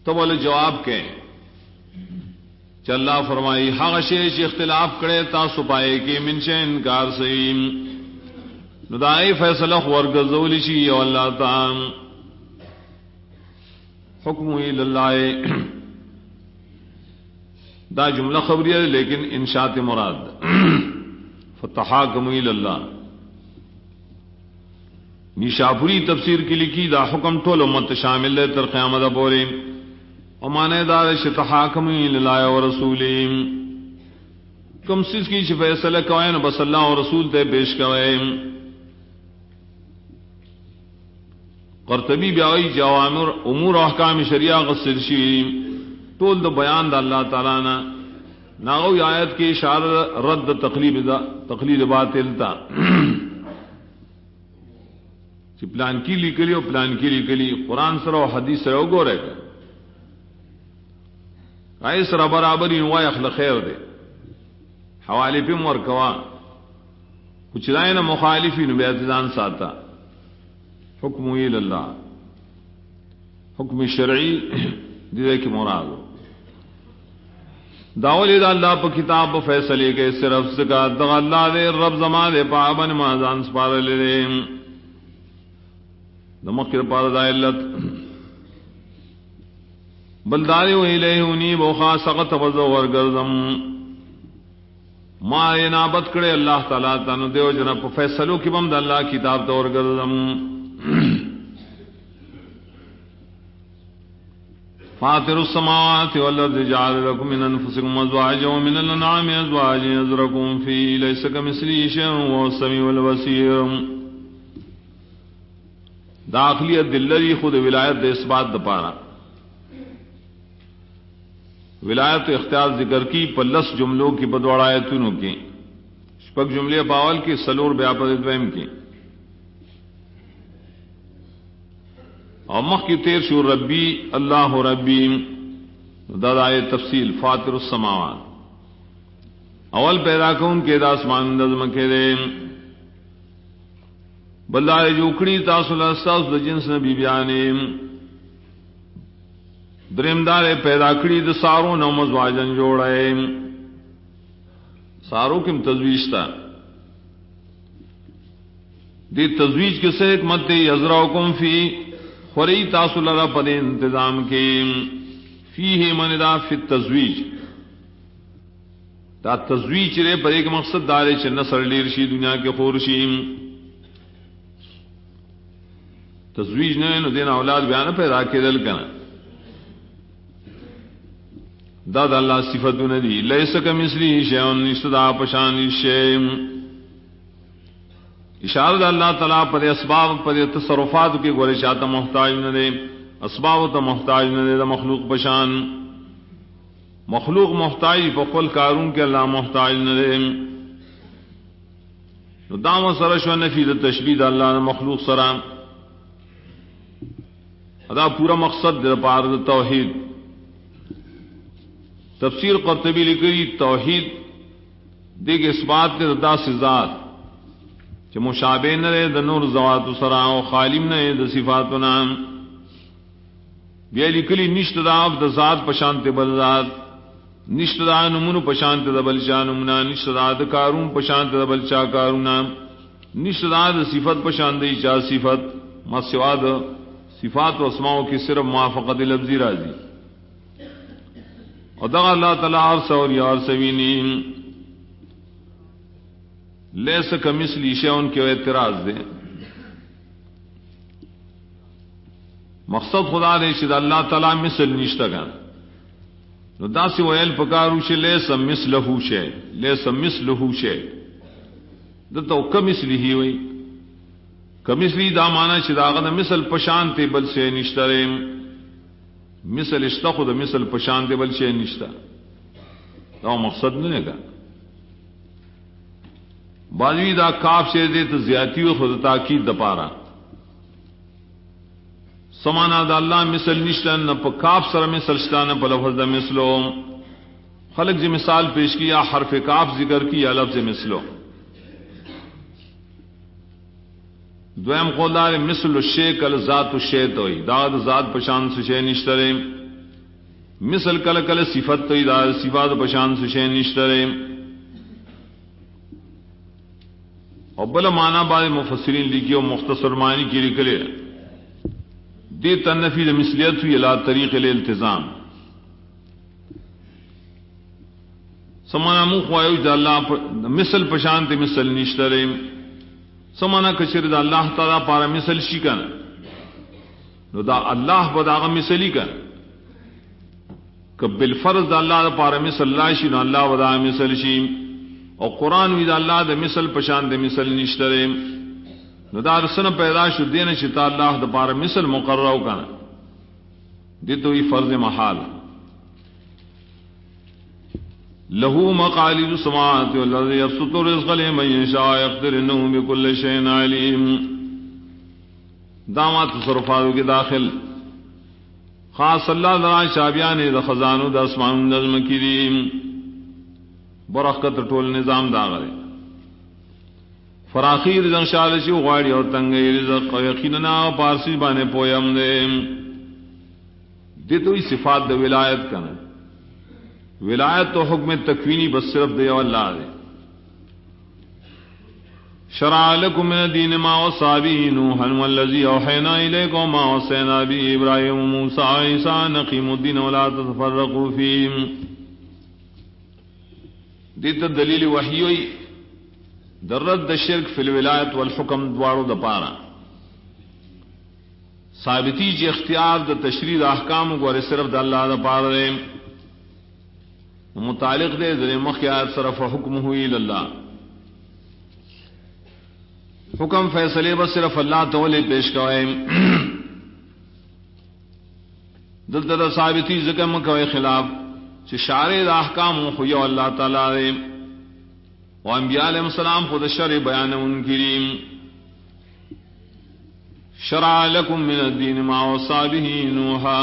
تو بولے جواب کے چ اللہ فرمائی هغه شی چې اختلاف کړي تاسو پائے کې منشه انکار سیم نو دای فیصله ورګزول شي او الله تعالی حکم الی اللہ دا جملہ خبریہ لیکن انشاء مراد فتحاکموا الی اللہ نیشاپوری تفسیر کی لکھی دا حکم ټول امت شامل ہے تر قیامت پورې او معنی دار شتحاکموا الی اللہ و رسولہ کم سیز کی فیصلہ کوئے نو بس اللہ و رسول تے پیش کوئے قرطبی بیاوی جوامر امور و احکام شریعہ غصر شی طول دا بیان دا اللہ تعالیٰ نا ناغوی آیت کی اشارہ رد تقلید باطل تا چی پلان کی لکلی و پلان کی لکلی قرآن سر و حدیث سر گو رہے گا آئی سر برابر انوائی اخلا خیر دے حوالی پہ مرکوا کچھ رائن مخالفی نو بیعتزان ساتا حکم الی اللہ حکم شرعی دیدے کی مراد داولی دا اللہ پا کتاب پا فیصلے کے صرف سکا دا اللہ دے رب زمان دے پابن مازان سپار لے دے دا مخیر پار دا علت بلداری و الیہ انیب و خاصقت وزور گردم ما ینابت کرے اللہ تعالیٰ تانو دیو جنب فیصلو کی بم دا اللہ کتاب دور گردم فاطر السماوات والارض جعل لكم من انفسكم ازواجا ومن الانعام ازواجا يذركم فيه ليس كمثله شيء وهو السميع البصير داخلیت دلری خود ولایت دے اس بات دپارا ولایت اختیار ذکر کی پلس جملوں کی بدوڑایتونوں کی شپک جملے باول کی سلور بیاپد دویم کی اور مخ کی تیر شو ربی اللہ ربی دادائے تفصیل فاطر السماوات اول پیدا کون کے داسمان نظم کے دے بلدائے جوکڑی تاصل استاس دا جنس نبی بیانے درمدار پیدا کری دا ساروں نو مزواجن جوڑائے ساروں کم تزویج تھا دی تزویج کے سے حکمت دی یزرعکم فی خوری تاسو لرا پد انتظام کے فیہ من دا فی التزویج دا تزویج رے پر ایک مقصد دارے چھ نصر لیرشی دنیا کے خورشی تزویج نو دین اولاد بیان پیدا کے دل کنا داد اللہ صفت ندی لیس کمثلی شیء استدا پشان شیء اشارت اللہ تعالیٰ پر اسباب پر تصرفات کی گورشات محتاج نہ دے اسباب تو محتاج نہ دے دا مخلوق پشان مخلوق محتاج فقل کارون کے اللہ محتاج نہ دے دام سرش و نفی دا تشبیہ اللہ نے مخلوق سرام ادا پورا مقصد دے پار دا توحید تفسیر قرطبی لکھی توحید دیکھ اس بات کے دا سے ذات کہ مشابہ نہ رہے دا نور زوات سرا و خالم نہ رہے دا صفات نام بیا لکلی نشت دا دا ذات پشانت بل ذات نشت دا نمون پشانت دا بل شاہ نمنا نشت دا دا کارون پشانت دا بل شاہ کارونا نشت دا دا صفت پشانت دا چاہ صفت ما سوا دا صفات و اسماؤں کی صرف موافقت لفظی راضی اور دا اللہ تعالیٰ عرص اور یا عرصوینی لیس کمثلی شیء ان کے اعتراض دے مقصد خدا دے شد اللہ تعالیٰ مثل نشتگا نو دا سی ویل پکارو شی لیس مثلہ شیء لیس مثلہ شیء دا تو کمثلی ہی ہوئی کمثلی دا مانا شد آغا مثل پشانتے بل سے نشترے مثل اشتخو دا مثل پشانتے بل سے نشتہ دا مقصد نہیں گا باجوی دا کاف سے دے تو زیادتی و خود تاکید دپارا سمانا دا اللہ مثل نشتن نہ پا کاف سر مثل شتا نہ پا لفظ دا مثلو خلق جی مثال پیش کیا حرف کاف ذکر کیا لفظ مثلو دویم قول دار مثل الشیء کل ذات الشیء توئی دا ذات پشان سے شے نشترے مثل کل کل صفت تو ادا صفات پشان سے نشترے اور بلا معنی بعد مفسرین لکھی اور مختصر معنی کی لکھلے دی تنفی مثلیت ہوئی الا طریق الالتزام سمانا منہ خواہو دا اللہ مثل پشانت مثل نشترے سمانا کچر دا اللہ تعالیٰ پارا مثل شکن نو دا اللہ بداغ مثلی کن کہ بالفرض دا اللہ دا پارا مثل اللہ شی نو اللہ بداغ مثل شی اور قرآن وی دا اللہ دا مثل پشانت مثل نشترے نو دا رسن پیدا شو دین شتا اللہ دا پارا مثل مقرر کن دیتو ہی فرض محال لہو مقالید السماوات والارض یبسط الرزق لمن یشاء یقدر انه بكل شیء علیم دامات تصرفات کے داخل خاص اللہ ذرا شابیان دا خزانو دا اسمان نظم کریم برکت ټول نظام دا غره فراخی رزق شالشی غواړي او تنگي رزق یقینا پارسی باندې پویم دې دې دوی صفات د ولایت کنه ولایت تو حکم تکوینی بس صرف دے اللہ دے شرع لکم من الدین ما وصى به نوحا والذی اوحینا الیکم ما وصینا به ابراہیم موسیٰ عیسیٰ نقیم الدین ولا تتفرقوا فیہ دیتا دلیل وحیوی در رد شرک فی الولایت والحکم دوارو دا پارا ثابتی جی اختیار دا تشریع احکام گوارے صرف دا اللہ دا پارا دے متعلق دے ذر مخیات صرف حکمہ الاللہ حکم فیصلے بس صرف اللہ تولے پیش کوئے دلتا ثابتی ذکر مکوئے خلاف چھ شارع احکام خویو اللہ تعالی دے و انبیاء علیہ السلام خود شرع بیان ان کریم شرع لکم من الدین ما وصى به نوحا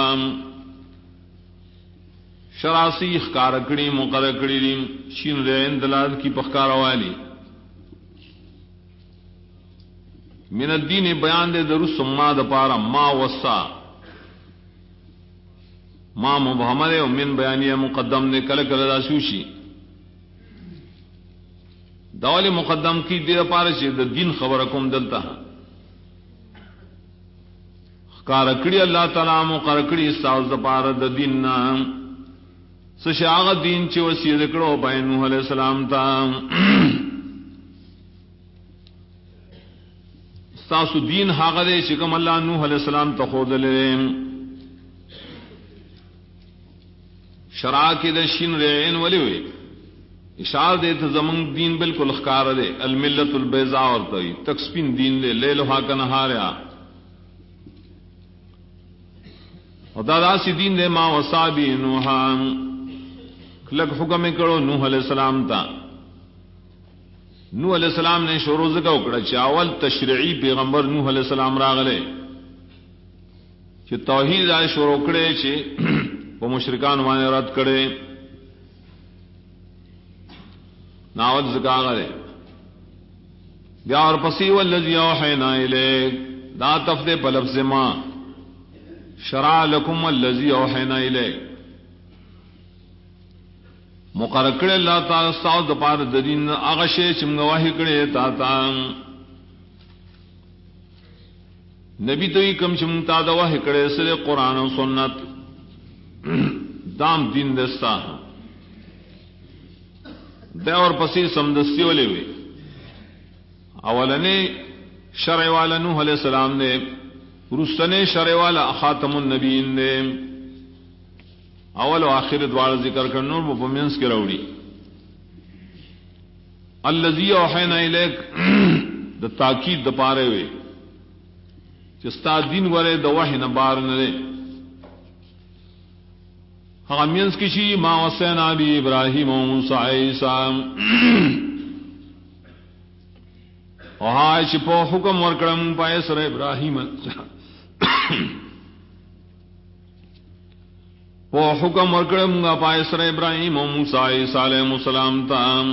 شراسی اخکارکڑی مقرکڑی شین رین دلال کی پخکاروالی من الدین بیان دے درست ما دا پارا ما وصا ما مبہمد ہے من بیانی مقدم دے کل کل دا سوشی دولی مقدم کی دے پارا چی دا دین خبرکم دلتا اخکارکڑی اللہ تعالی مقرکڑی استاوز دا پارا دا دین نام سشاغ دین چی وسیع ذکرو بین نوح علیہ السلام تا ستاسو دین حاغ دے چکم اللہ نوح علیہ السلام تا خود لے شرع کی دے شین رعین ولی ہوئی اشار دے تا زمان دین بالکل اخکار دے الملت البیضاء ورطوی تکسپین دین دے لیلوہا کا نہاریا اور دادا سی دین دے ما وصا بی نوحا لگ حکم کرو نوح علیہ السلام تا نوح علیہ السلام نے شروع ذکر اکڑا چاول تشریعی پیغمبر نوح علیہ السلام راغلے چھ توحید آئے شروع کرے چھ وہ مشرکان وانے رد کرے ناول ذکر آگلے بیا اور پسی والذی اوحینا الیک دا تفدے پلفظ ما شرع لکم والذی اوحینا الیک مقرر کرے اللہ تعالی استاو دا پار دین آغشے چمگواہی کرے تا نبی توی کم چمتا دا واہی کرے سر قرآن و سنت دام دین دستا دے اور پسی سمدستی والے ہوئے اولنے شرع والا نوح علیہ السلام نے رستنے شرع والا خاتم النبیین نے اول و آخر دوار ذکر کرنور مپمنس کے روڑی الذی اوحینا الیک دا تاکید دا پارے ہوئے چستا دین ورے دا وحی نبار نرے حامینس کشی ما وصینا بی ابراہیم و موسیٰ عیسیٰ وہاں چپو حکم ورکڑم پائے سر ابراہیم وہ حکم ورکڑم گا پائے سر ابراہیم و موسیٰ عیسیٰ علیہ السلام تام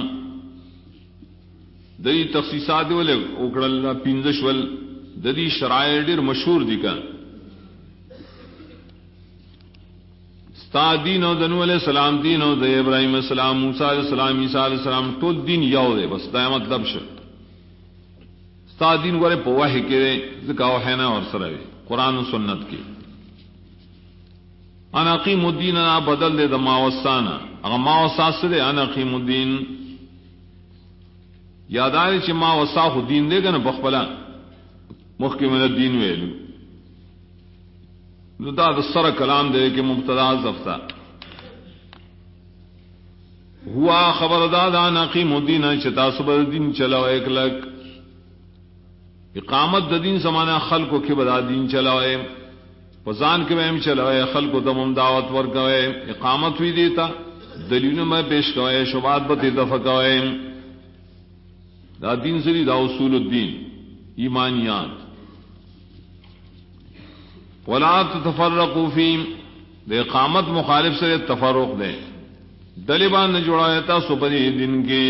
دری تخصیصات والے اکڑل پینزشول دری شرائع ډیر مشہور دی کا ستا دین او دنو علیہ السلام دین او د ابراہیم علیہ السلام موسی علیہ السلام عیسی علیہ السلام ټول دین یو دی بس دا مطلب شو ستا دین غره په وحی کې ذکا وحینا اور سره قرآن و سنت کې انا اقیم الدین انا بدل دے ما وصانا اگر ما وصا سره انا اقیم الدین یادار چې ما وصا خو دین دے کنه بخبلا محکم الدین ویلو نو دا سره کلام دے کہ مبتدا زفتا ہوا خبردار انا اقیم الدین چتا صبر دین چلاو ایک لک اقامت د دین زمانہ خلقو کې بدا دین چلاوے پزان کې ویم چلاوے خلقو دمم دعوت ورکوے اقامت وی دیتا دلیلوں میں پیش کوے شبہات به دفع کوے دا دین سری دا اصول الدین ایمانیات ولا تتفرقوا فی دے اقامت مخالف سے تفرق دے دلیبان نے جوڑایا تھا سپری دن کے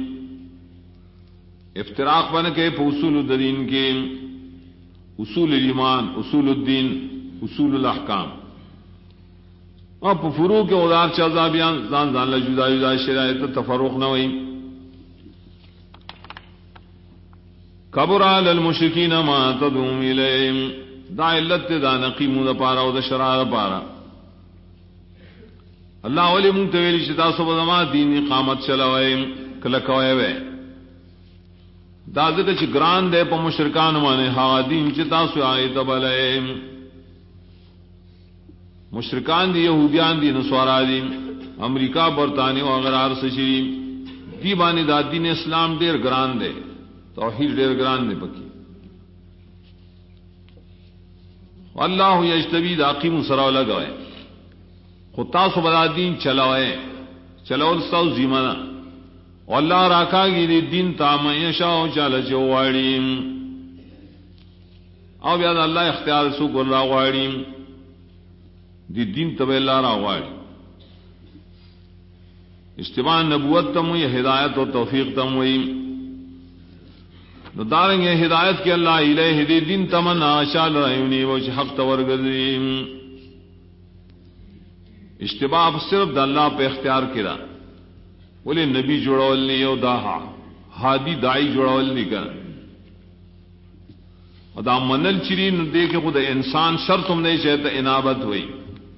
افتراق بن کے اصول الدین کے اصول ایمان اصول الدین اصول الاحکام اور فروع کے ادار چاذا بیان زان زان جدا جدا شرائط تفرق نہ ہوئی کبر علی المشرکین ما تدعون الیہم دا علت دا نقیم دا پارا او دا شرع دا پارا اللہ ولی منتویلی شتا سب زما دین اقامت چلاوئے کلکوئے وے دا ذکر چی گران دے پا مشرکان مانے ہا دین چی تاسو آئیتا بلے مشرکان دی یہودیان دی نسوارا دی امریکہ برطانی وغیرہ سشری دی بانی دا دین اسلام دیر گران دے توحید دیر گران دے پکی اللہ یجتبی دا قیم سراو لگوئے خود تاسو بلا دین چلاوئے چلاو دستاو زیمانا واللہ راکا گی دی دین تاما یشاو چالا چواریم او بیاد اللہ اختیار سوک اللہ واریم دی دین تب اللہ را واریم اجتماع نبوت تموی ہدایت و توفیق تموی داریں گے ہدایت کے اللہ الہ دی دین تمن آشال رہیونی وچ حق تورگزیم اجتماع صرف دا اللہ پہ اختیار کرا بولے نبی جوڑول نہیں او دا ہادی دائی جوڑول نہیں کر اور دا منل چری دیکھے خود انسان شر تم نہیں چاہتا انابت ہوئی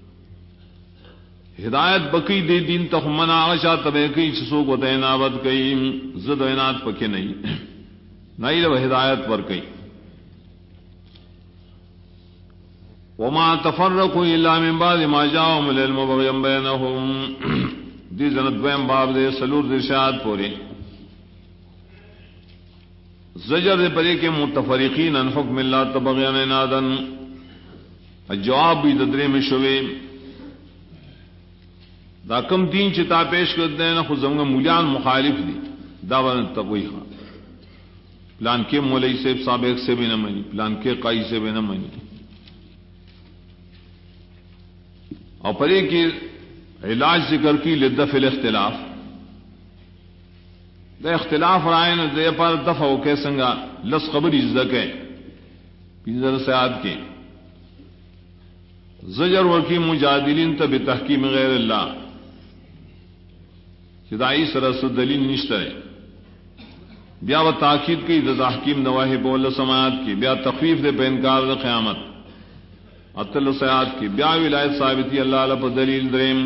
ہدایت بکی دے دین تک منا آشا تبے کئی چسو کو دے انابت کئی زد و انات پکے نہیں نہیں رو ہدایت پر کئی وما تفرقوا الا من بعد ما جاءهم العلم بغيا بينهم دی زنت دویم باب دے سلور درشاد پوری زجر دے پرے کے متفرقین ان حکم اللہ تبغیان انادن جواب بھی ددرے میں شوے دا کم دین چتا پیش کر دینا خود زمگا مولیان مخالف دی داوان تبوی خان پلان کے مولی سے سابق سے بھی نہ منی پلان کے قائی سے بھی نہ منی اور پرے کی علاج ذکر کی لدفع الاختلاف دا اختلاف رائے نہ دے پر دفع ہو کے سنگا لس خبری زکے پنزر سیاد کے زجر ورکی مجادلین تب تحکیم غیر اللہ چدائی سرس دلیل نشترے بیا و تاکید کی دا تحکیم نواہی بول سماعت کی بیا تخفیف دے بینکار دا قیامت اطل سیاد کی بیا ولایت ثابتی اللہ علیہ پر دلیل دریم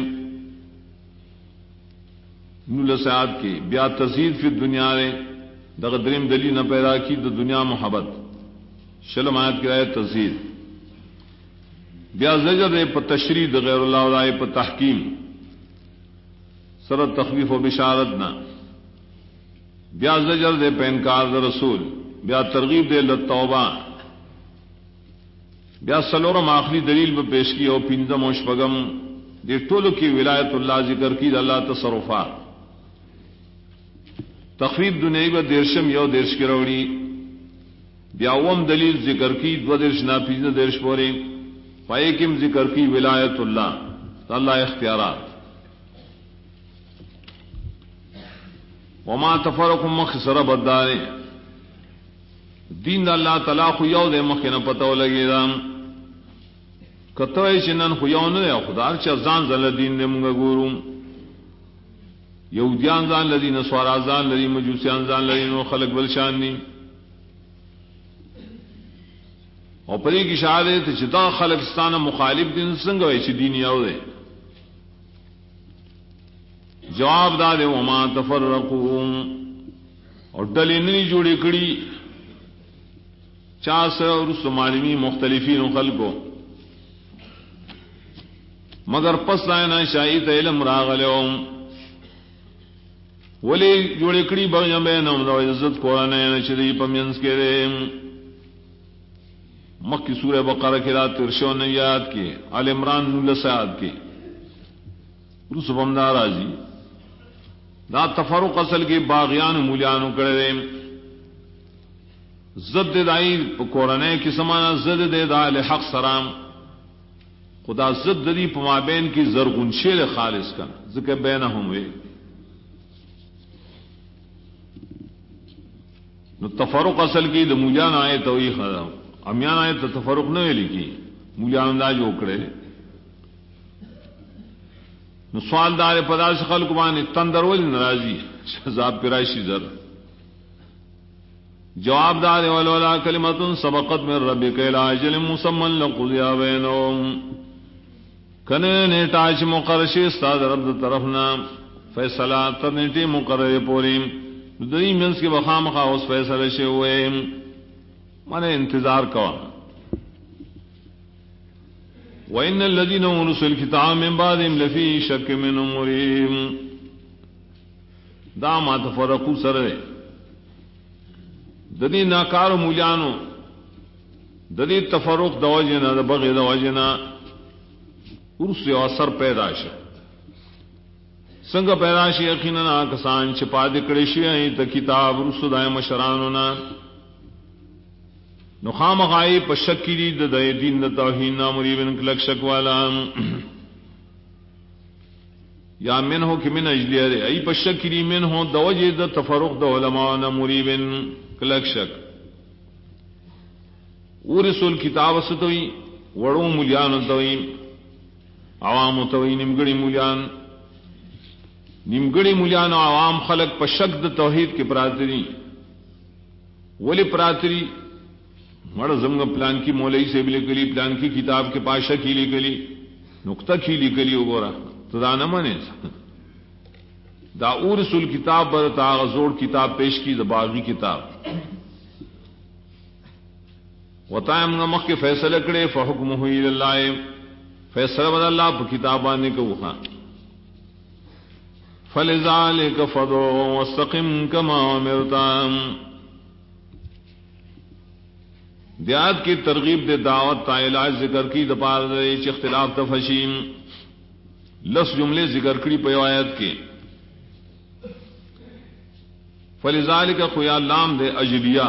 نول سیاد کی بیا تزید فی دنیا رے دا دریم دلیل نہ پیدا کی دا دنیا محبت شلم آیت کی رائے تزید بیا زجر دے پر تشریح دا غیر اللہ رائے پر تحکیم سرد تخفیف و بشارت نہ بیا زجر دے پینکار دا رسول بیا ترغیب دے للتوبہ بیا سلورم آخری دلیل پر پیش کی او پندم و شپگم دے ٹولو کی ولایت اللہ ذکر کی دا اللہ تصرفات تخفیف دنیا با دیرشم یو دیرش کی روڑی بیا اوم دلیل ذکر کی دو دیرش ناپیزن دیرش پوری فائکم ذکر کی ولایت اللہ اللہ اختیارات وما تفرق مخسر بدارے دین دا اللہ طلاق یو دے مخی نہ پتہ لگے دا کته چنن خو یو نه خدای چې ځان زل دین نه موږ ګورو یهودیان ځان لذین سوارا ځان لري مجوسیان ځان لري نو خلق بل شان دي او پرې کې شاهد چې دا خلق ستانه مخالف دین څنګه وي چې دین یو دی جواب دا دے وما تفرقوا اور ڈلے نہیں جوڑے کڑی چاس اور معلومی مختلفین خلقو مگر پس آئنا شاہید علم راغلهم ولی جوڑے کڑی بغیم بینم دو عزت قرآن چری پمینس کے دے مکی سورہ بقرہ کی رات ترشو نیات کی آل عمران نلسیات کی رسو بمدار آجی دا تفرق اصل کی باغیان مولیانو کرے زد دائی قرآن کی سمانا زد دے دا لحق سرام خدا زد دی پمابین کی زرغن شیر خالص کا ذکر بینہم وے نو تفرق اصل کی دا مولیان آئے توی خدا امیان آئے تو تفرق نوے لکی مولیان دا جو کرے نو سوال دار پدا سے خلق بانی تندر ولی ناراضی شذاب پیرائشی زر جواب دار ولولا کلمۃ سبقت من ربک الی اجل مسمى لقضی بینهم کنے نیٹاچ مقرشی استاد رب طرفنا فیصلہ تنیٹی مقرر پوری دنی منس کے بخام خاص فیصلے سے ہوئے مانے انتظار کوا وَإِنَّ الَّذِينَ أُورِثُوا الْكِتَابَ مِن بَعْدِهِمْ لَفِي شَكٍّ مِّنْهُ مُرِيبٍ دا ما تفرقو سره ددی ناکار مولیانو ددی تفرق دواجنا دا بغی دواجنا ورس یو اثر پیدا شو سنگ پیدا شي یقینا کسان چې پاد کړي شي ته کتاب ورس دای مشرانونا نو خامغای په شکلی د دین د توحید نامری بن کلک شک والا یا من ہو کہ من اجلی ای په شکلی من ہو د وجه د تفرق د علماء نامری بن کلک شک ورسول کتاب ستوي وړو مولیان دوی عوام توي نیمګړي مولیان عوام خلق په شک د توحید کې پراتري ولی پراتري مڑ زمگ پلان کی مولئی سے بھی لکلی پلان کی کتاب کے پاشا کی لکلی نقطہ کی لکلی گورا تو دا نہ منے دا ارسل کتاب بر تا زوڑ کتاب پیش کی باغی کتاب وتایم نمک کے فیصلے کڑے فحکم ہوئی اللہ فیصلہ بد اللہ کتابانے کو وہاں فلذالک فدع واستقم كما امرت دیات کی ترغیب دے دعوت تا علاج ذکر کی دپار دے چ اختلاف تفشیم لس جملے ذکر کری پہ آیت کے فلذالک خویا لام دے اجلیہ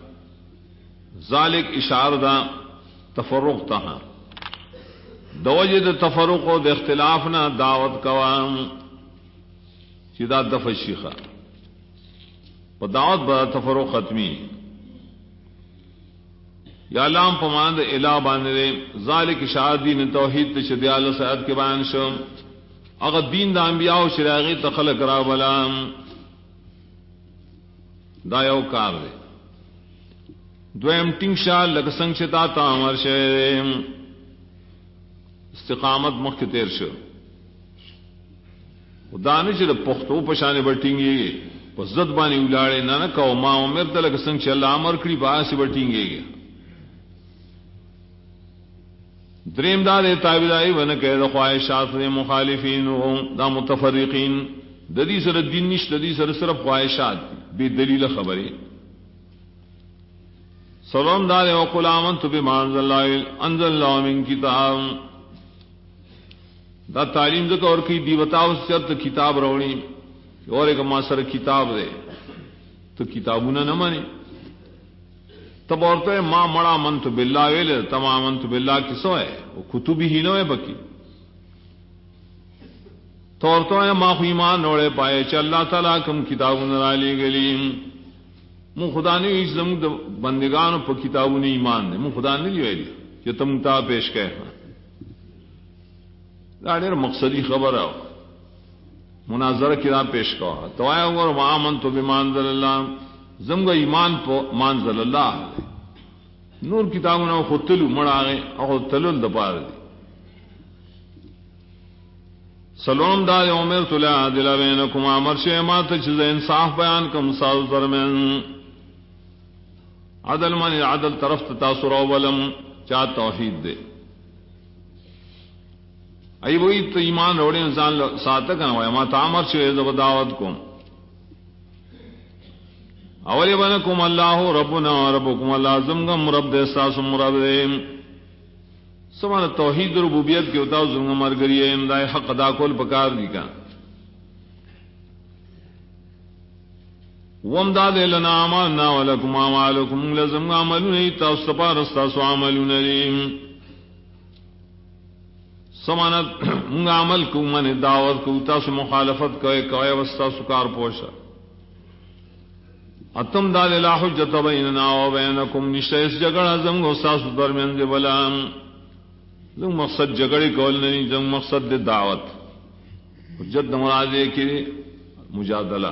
ذالک اشار دا تفرق تہا دوجہ دے تفرق و دے اختلاف نہ دعوت کوام چدا دفشیخہ پا دعوت با تفرق ختمی یا لام پماند الہ باندے ذالک شہادین توحید تشدیال سعد کے بیان شو اگر دین دا انبیاء و شراغی تخلق را بلام دا یو کار دے دویم ٹنگ شاہ لگسنگ شتا تامر شہر استقامت مخ تیر شو دانے چھ پختو پشانے بٹیں گے پس زد بانی اولاڑے نانا کہو ما عمر تا لگسنگ چھ اللہ عمر کری باسی بٹیں گے دریم دا دے تابعدائی ونکہ دا خواہشات دے مخالفین دا متفرقین ددی سر دین نشت ددی سر صرف خواہشات بے دلیل خبریں سلام دار وقل آمنت بما انزل اللہ من کتاب دا تعلیم دکا اور کی دی بتاو سرت کتاب روڑی اور ایک ما سر کتاب دے تو کتابونا نہ مانے تب عورتوں ہے ماں مڑا منت باللہ ویلے تمام منت باللہ کسو ہے وہ کتبی ہی نو ہے بکی تو عورتوں ہے ماں خو ایمان نوڑے پائے چا اللہ تعالیٰ کم کتابوں نرالی گلی من خدا نے اس زمین بندگان پر کتابوں نے ایمان دے من خدا نے جو ہے کہ تم تا پیش کہے دا ډېر مقصدی خبره مناظره کې را پیش کوا تو آیا وګور ما آمنت بما انزل الله زمغه ایمان په منزل الله نور کتابونو خطلو مړاغه او تلل د پاره دي سلام دا عمر طلع عدل بینکم امر شی ما ته چې انصاف بیان کوم ساز درمیان عدل من عدل طرف تاسو راولم چا توحید دے ای وہی تو ایمان روڑے انسان ساتھ کنوائے ما تعمر شی زب دعوت کوم اولی بنکم اللہ ربنا ربکم اللہ زمگم رب دے ساسم رب دے سمانا توحید ربوبیت کے اتاو زمگم مرگریے امدائی حق ادا کول پکار دی کا وامداد لنا عمالنا ولکم عمالکم لزمگ عملون ایتا سپار استاسو عملون لیم سمانا منگا عمل کو من دعوت کو اتاسو مخالفت کوئے وستاسو کار پوشا اتم دال لا حجت بیننا و بینکم نشتے اس جگڑا زمگ استاسو درمیان دے بلام زنگ مقصد جگڑی کول نہیں زنگ مقصد دے دعوت حجت مرادے کی مجادلہ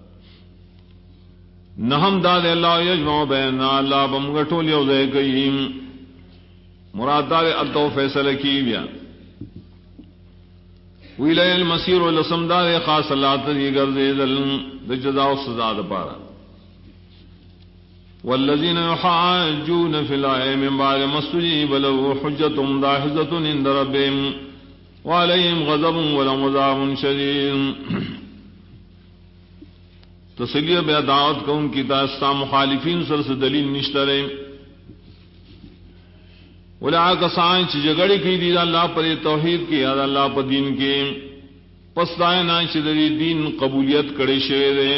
نہم داد اللہ یجمع بیننا اللہ بمگٹول یوزے گئیم مراد دار التو فیصلہ کی بیا ویلہ المسیر والاسم دار خاص اللہ تجی گرزی دل جزا و سزا دپارا والذین یحاجون فی الآیہ من بعد ما استجیب له حجتهم داحظة عند ربهم وعلیہم غضب ولهم عذاب شدید تسلیہ بے دعوت کو ان کی داستا مخالفین سر سے دلیل نشترے ولا کسان چ جگڑی کی دی اللہ پر توحید کی یاد اللہ پر دین کے پس دائیں نہ چ دین قبولیت کڑے شوی دے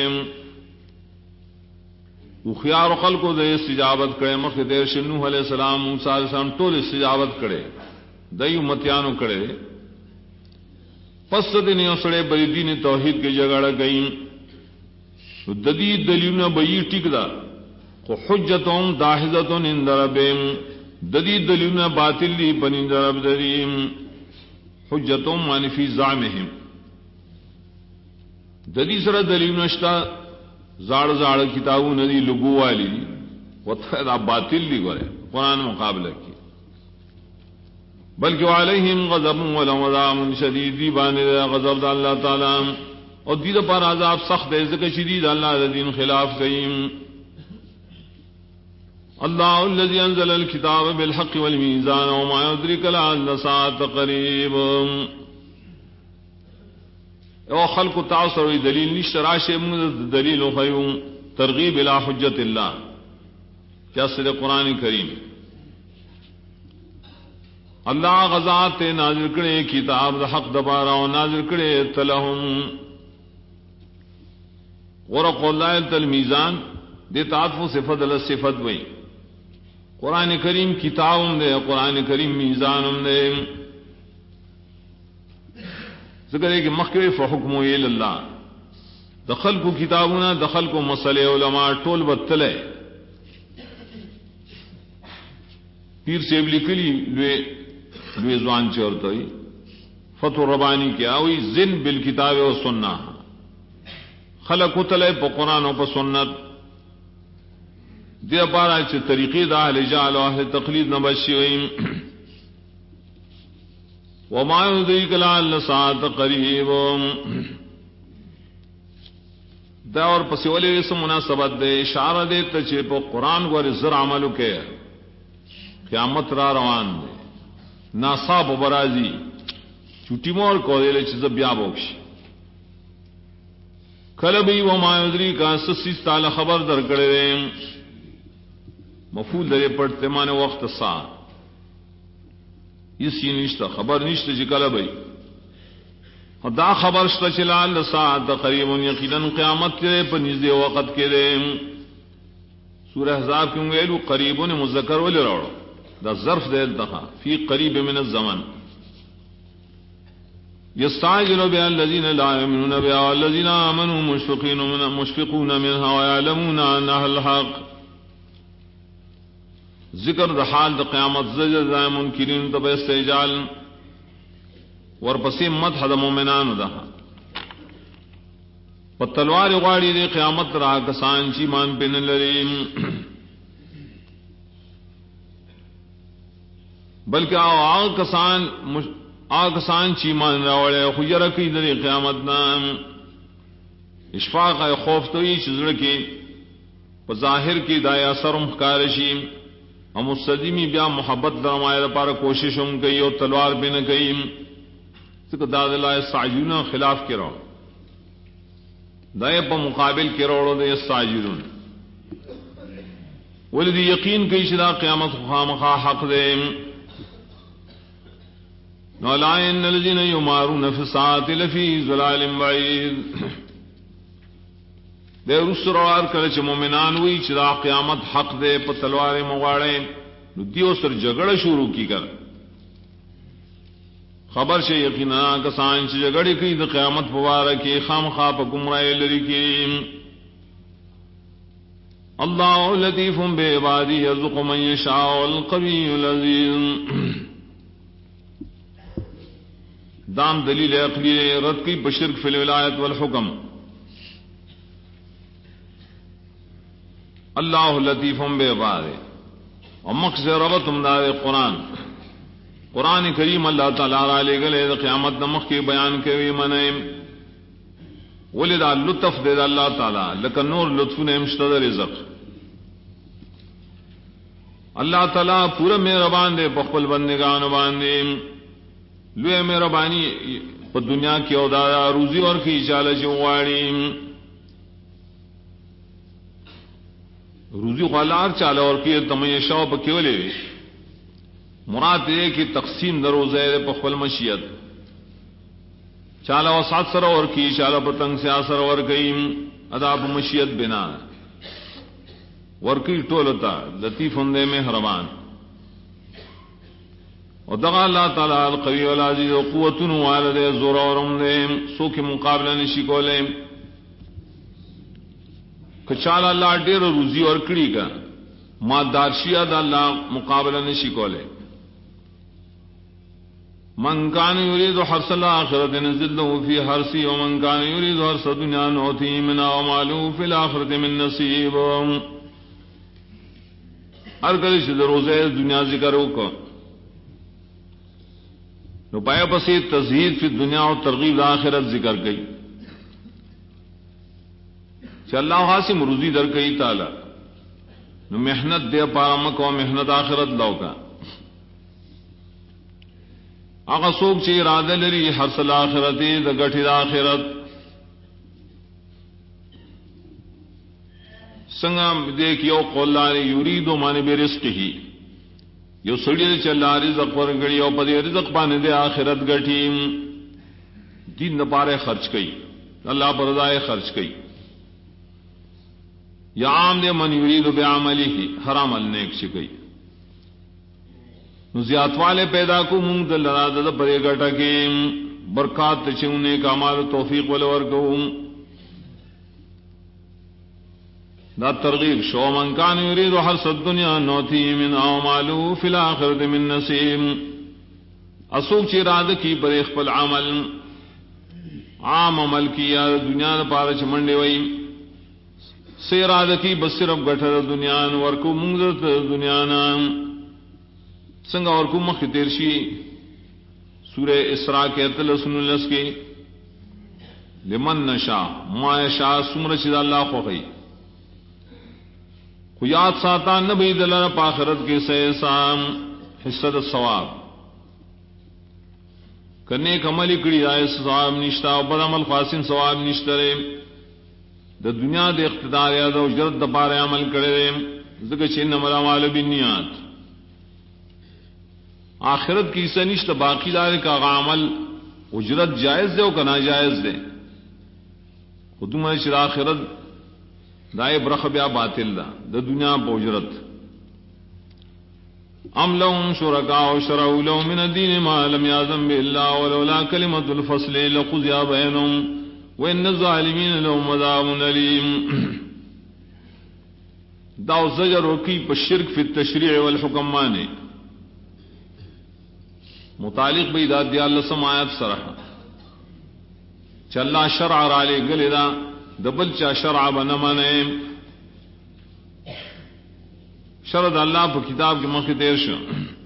او خيار خلق دے استجابت کرے مخ دیر شنوح علیہ السلام موسی علیہ السلام ټول استجابت کرے دای امتیانو کرے پس دین اوسڑے بری دین توحید کے جگڑ گئی ددی دلیلنا بئی ٹک دا خو حجتهم داحظه عند ربهم ددی دلیلنا باطل دی بنی رب دریم حجتهم معنی فی زعمهم ددی سره دلیل نشتا زاڑ کتابوں ندی لگو والی وتھا باطل دی گرے قرآن مقابلہ کی بلکہ علیہم غضب ولهم عذاب شدید دی بانے غضب اللہ تعالی اور دید پر عذاب سخت ہے ذکر شدید اللہ دین خلاف قیم اللہ الذي انزل الكتاب بالحق والميزان وما يدرك لعل الساعة قريب او خلق تعصر دلیل نشتراش من دلیل خیوم ترغیب الى حجت اللہ کیا سر قرآن کریم اللہ غزات نازل کرے کتاب دا حق دبارا و نازل کرے تلہم ورق اللہ تلمیزان دے تعطف صفت اللہ صفت بئی قرآن کریم کتاب دے قرآن کریم میزان دے ذکر ہے کہ مخکوی فحکم ایل اللہ دخل کو کتابنا دخل کو مسئلے علماء ٹول بتلے پیر سیب لکلی لوے زوان چورتوئی فتح ربانی کیا ہوئی زن بالکتاب و سننا خلق تلے پا قرآن و پا سنت دیا پارا چھ طریقی دا اہل جعل و اہل تقلید نبشی ویم وما يدريك لعل الساعة قريب دا اور پس ولی اس مناسبت دے اشارہ دے تے پو قرآن کو زر عملو کے قیامت را روان دے ناصاب برازی چوٹی مور کو دے لے چیز بیا بوکش کلبی وما يدريك سسیس تعالی خبر در کرے دے مفعول دے پڑھتے مانے وقت ساعت اسی نشتا خبر نشتا جکل بھئی دا خبر شتا چلا لساعت قریب یقینا قیامت کے پر نزدے وقت کے دے سورہ احزاب کیوں گئے قریب مذکر ولی روڑو دا ظرف دے دخا فی قریب من الزمن یستعجل بها الذین لا یؤمنون بها والذین آمنوا مشفقون منها ویعلمون انها الحق ذکر دا حال دا قیامت زجر دا منکرین تب استعجال ورپسې مدح د مؤمنانو ده په تلوار غواړي د قیامت را کسان چې ایمان پې نه لري بلکې هغه کسان چې ایمان راوړي خو یره کوي د قیامت نه اشفاق او خوف ته یې چې زړه کې په ظاهر کې دا اثر مخکار شي او مستدیمی بیا محبت درمایه لپاره کوشش هم کوي او تلوار به نه کوي څنګه دا د الله استعجلون خلاف کړو دا په مقابل کې وروړو د استعجلون ولدي یقین کوي چې دا قیامت خامخا حق دی نو لا ان الذين يمارون في الساعه لفي ضلال بعيد د رسولار کله چې مؤمنان وی چې دا قیامت حق دی په تلوار مغواړي نو دیو سره جګړه شروع کی کړ خبر شي یقینا کسان چې جګړه کوي د قیامت په واره کې خامخا په گمراهی لري کې الله لطیف بعباده يرزق من يشاء والقوي العزيز دام دلیل عقلی رد کی بشرک فی الولایت والحکم اللہ لطیف بعباده اور مقصد ربطم دار قرآن کریم اللہ تعالی را لے گلے قیامت نمخ کی بیان کے منع ولدا لطف دے اللہ تعالی لکن نور لطف نے مشتد رزق اللہ تعالی پورا مہربان دے بخبل بندگان باندے لوے مہربانی په دنیا کې او دا روزي ورکي چاله چې واړي روزي غلار چاله ورکي تمه شاو په کې ولې مراد دې کې تقسیم د روزه په خپل مشیت چاله وسات سره ورکي چاله په تنگ سیا سره ورکي ادا په مشیت بنا ورکی ټولتا لطیف اندے مہربان اور دغا اللہ تعالی القوی والعزیز و قوتن والد زور اورم دے سو کے مقابلہ نشی کولے کچالا اللہ ډیر روزی اور کڑی کا مادارشیہ دا اللہ مقابلہ نشی کولے من کان یرید حرث الاخرۃ نزد له فی حرثی ومن کان یرید حرث الدنیا نؤتیہ منها وما له فی الاخرۃ من نصیب ہر کله چې د روزه دنیا ذکر وکړو نو پایا پسې تزہید فی دنیا او ترغیب آخرت ذکر گئی چې الله حاسم روزی در گئی تعالی نو محنت دے پارمک او محنت آخرت لوکا هغه څوک چې اراده لري حرث الاخرت د غټي د آخرت څنګه دې کیو قولان یرید معنی به رزق هی یو سړی چې الله رزق ورغړي او په دې رزق باندې د آخرت غټي دین لپاره خرج کړي الله پر رضای خرج کړي یا عام دې من یرید بعمله حرام النیک شي کړي نو زیاتواله پیدا کو مونږ د لراده د پرې غټه کې برکات چونه کمال توفیق ول ورکو دا ترغیب شو من کان یرید حرث الدنیا نوتی من او مالو فی الاخرۃ من نصیب اسوک چې اراده کی پر خپل عمل عام عمل کیا دنیا لپاره چې منډي وای سې اراده کی بس صرف غټه دنیا ورکو مونږ د دنیا نام څنګه ورکو مخ تیر شي سورہ اسراء کې اتلسن لس کې لمن نشاء ما یشاء سمر چې الله خوخی خو یاد ساتا نبی دلر پاخرت کے سیسام حصہ دا ثواب کرنے کملی کڑی آئے ثواب نشتا و بد عمل خاصن ثواب نشترے دا دنیا دے اقتدار یاد و جرد دا پارے عمل کرے ذکر چین نمال عمال بنیات آخرت کی سے نشتا باقی دارے کا عمل اجرت جائز دے و کا ناجائز دے خودم ہے شر آخرت دائے برخ بیا باطل دا دا دنیا بوجرت ام لهم شرکاء شرعوا لهم من الدین ما لم یأذن به اللہ ولولا کلمۃ الفصل لقضی بینهم وان الظالمین لهم عذاب الیم دا زجر وکی پر شرک فی التشریع والحکم مانے متعلق بھی دا دیالسم آیت سرح چلا شرع رالے گلے دا دبل چا شرع بنمانے شرد اللہ پا کتاب کے مخ تیر شو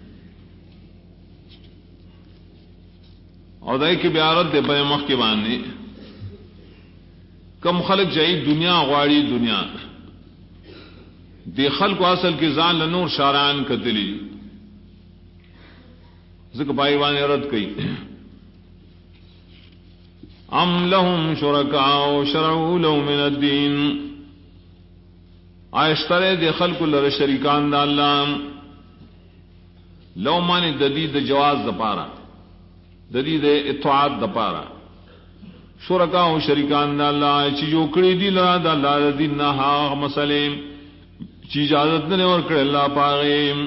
اور دائی کی بیارت دے پہ مخ کے باندھے کم خلق جائی دنیا غواڑی دنیا دے خلق اصل کی زان لنور شارعان کتلی ذکر بائی بانے رد کئی ام لهم شرکاء شرعوا لهم من الدین آئشترے دے خلق لر شریکان دا اللہ لو مانی ددید جواز دا پارا ددید اطاعت دا پارا شرکاء شریکان دا اللہ چی جو کری دی لرا دا اللہ دین نہا مسلم چی اجازت نے اور کر اللہ پاغیم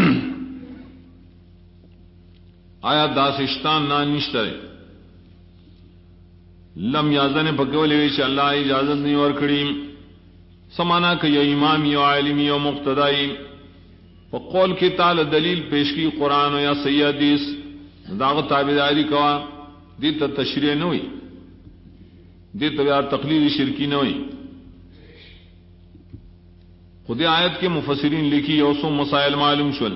آیا داسشتان نا نشترے لم یازن پکولے ویچ اللہ اجازت نہیں اور کریم سمانا کہ یا امامی و عالمی و مقتدائی وقول کی تعالی دلیل پیش کی قرآن یا سیادیس داغت تابداری کوا دیتا تشریح نوئی دیتا بیار تقلید شرکی نوئی خود آیت کے مفسرین لکھی یوسو مسائل معلوم شول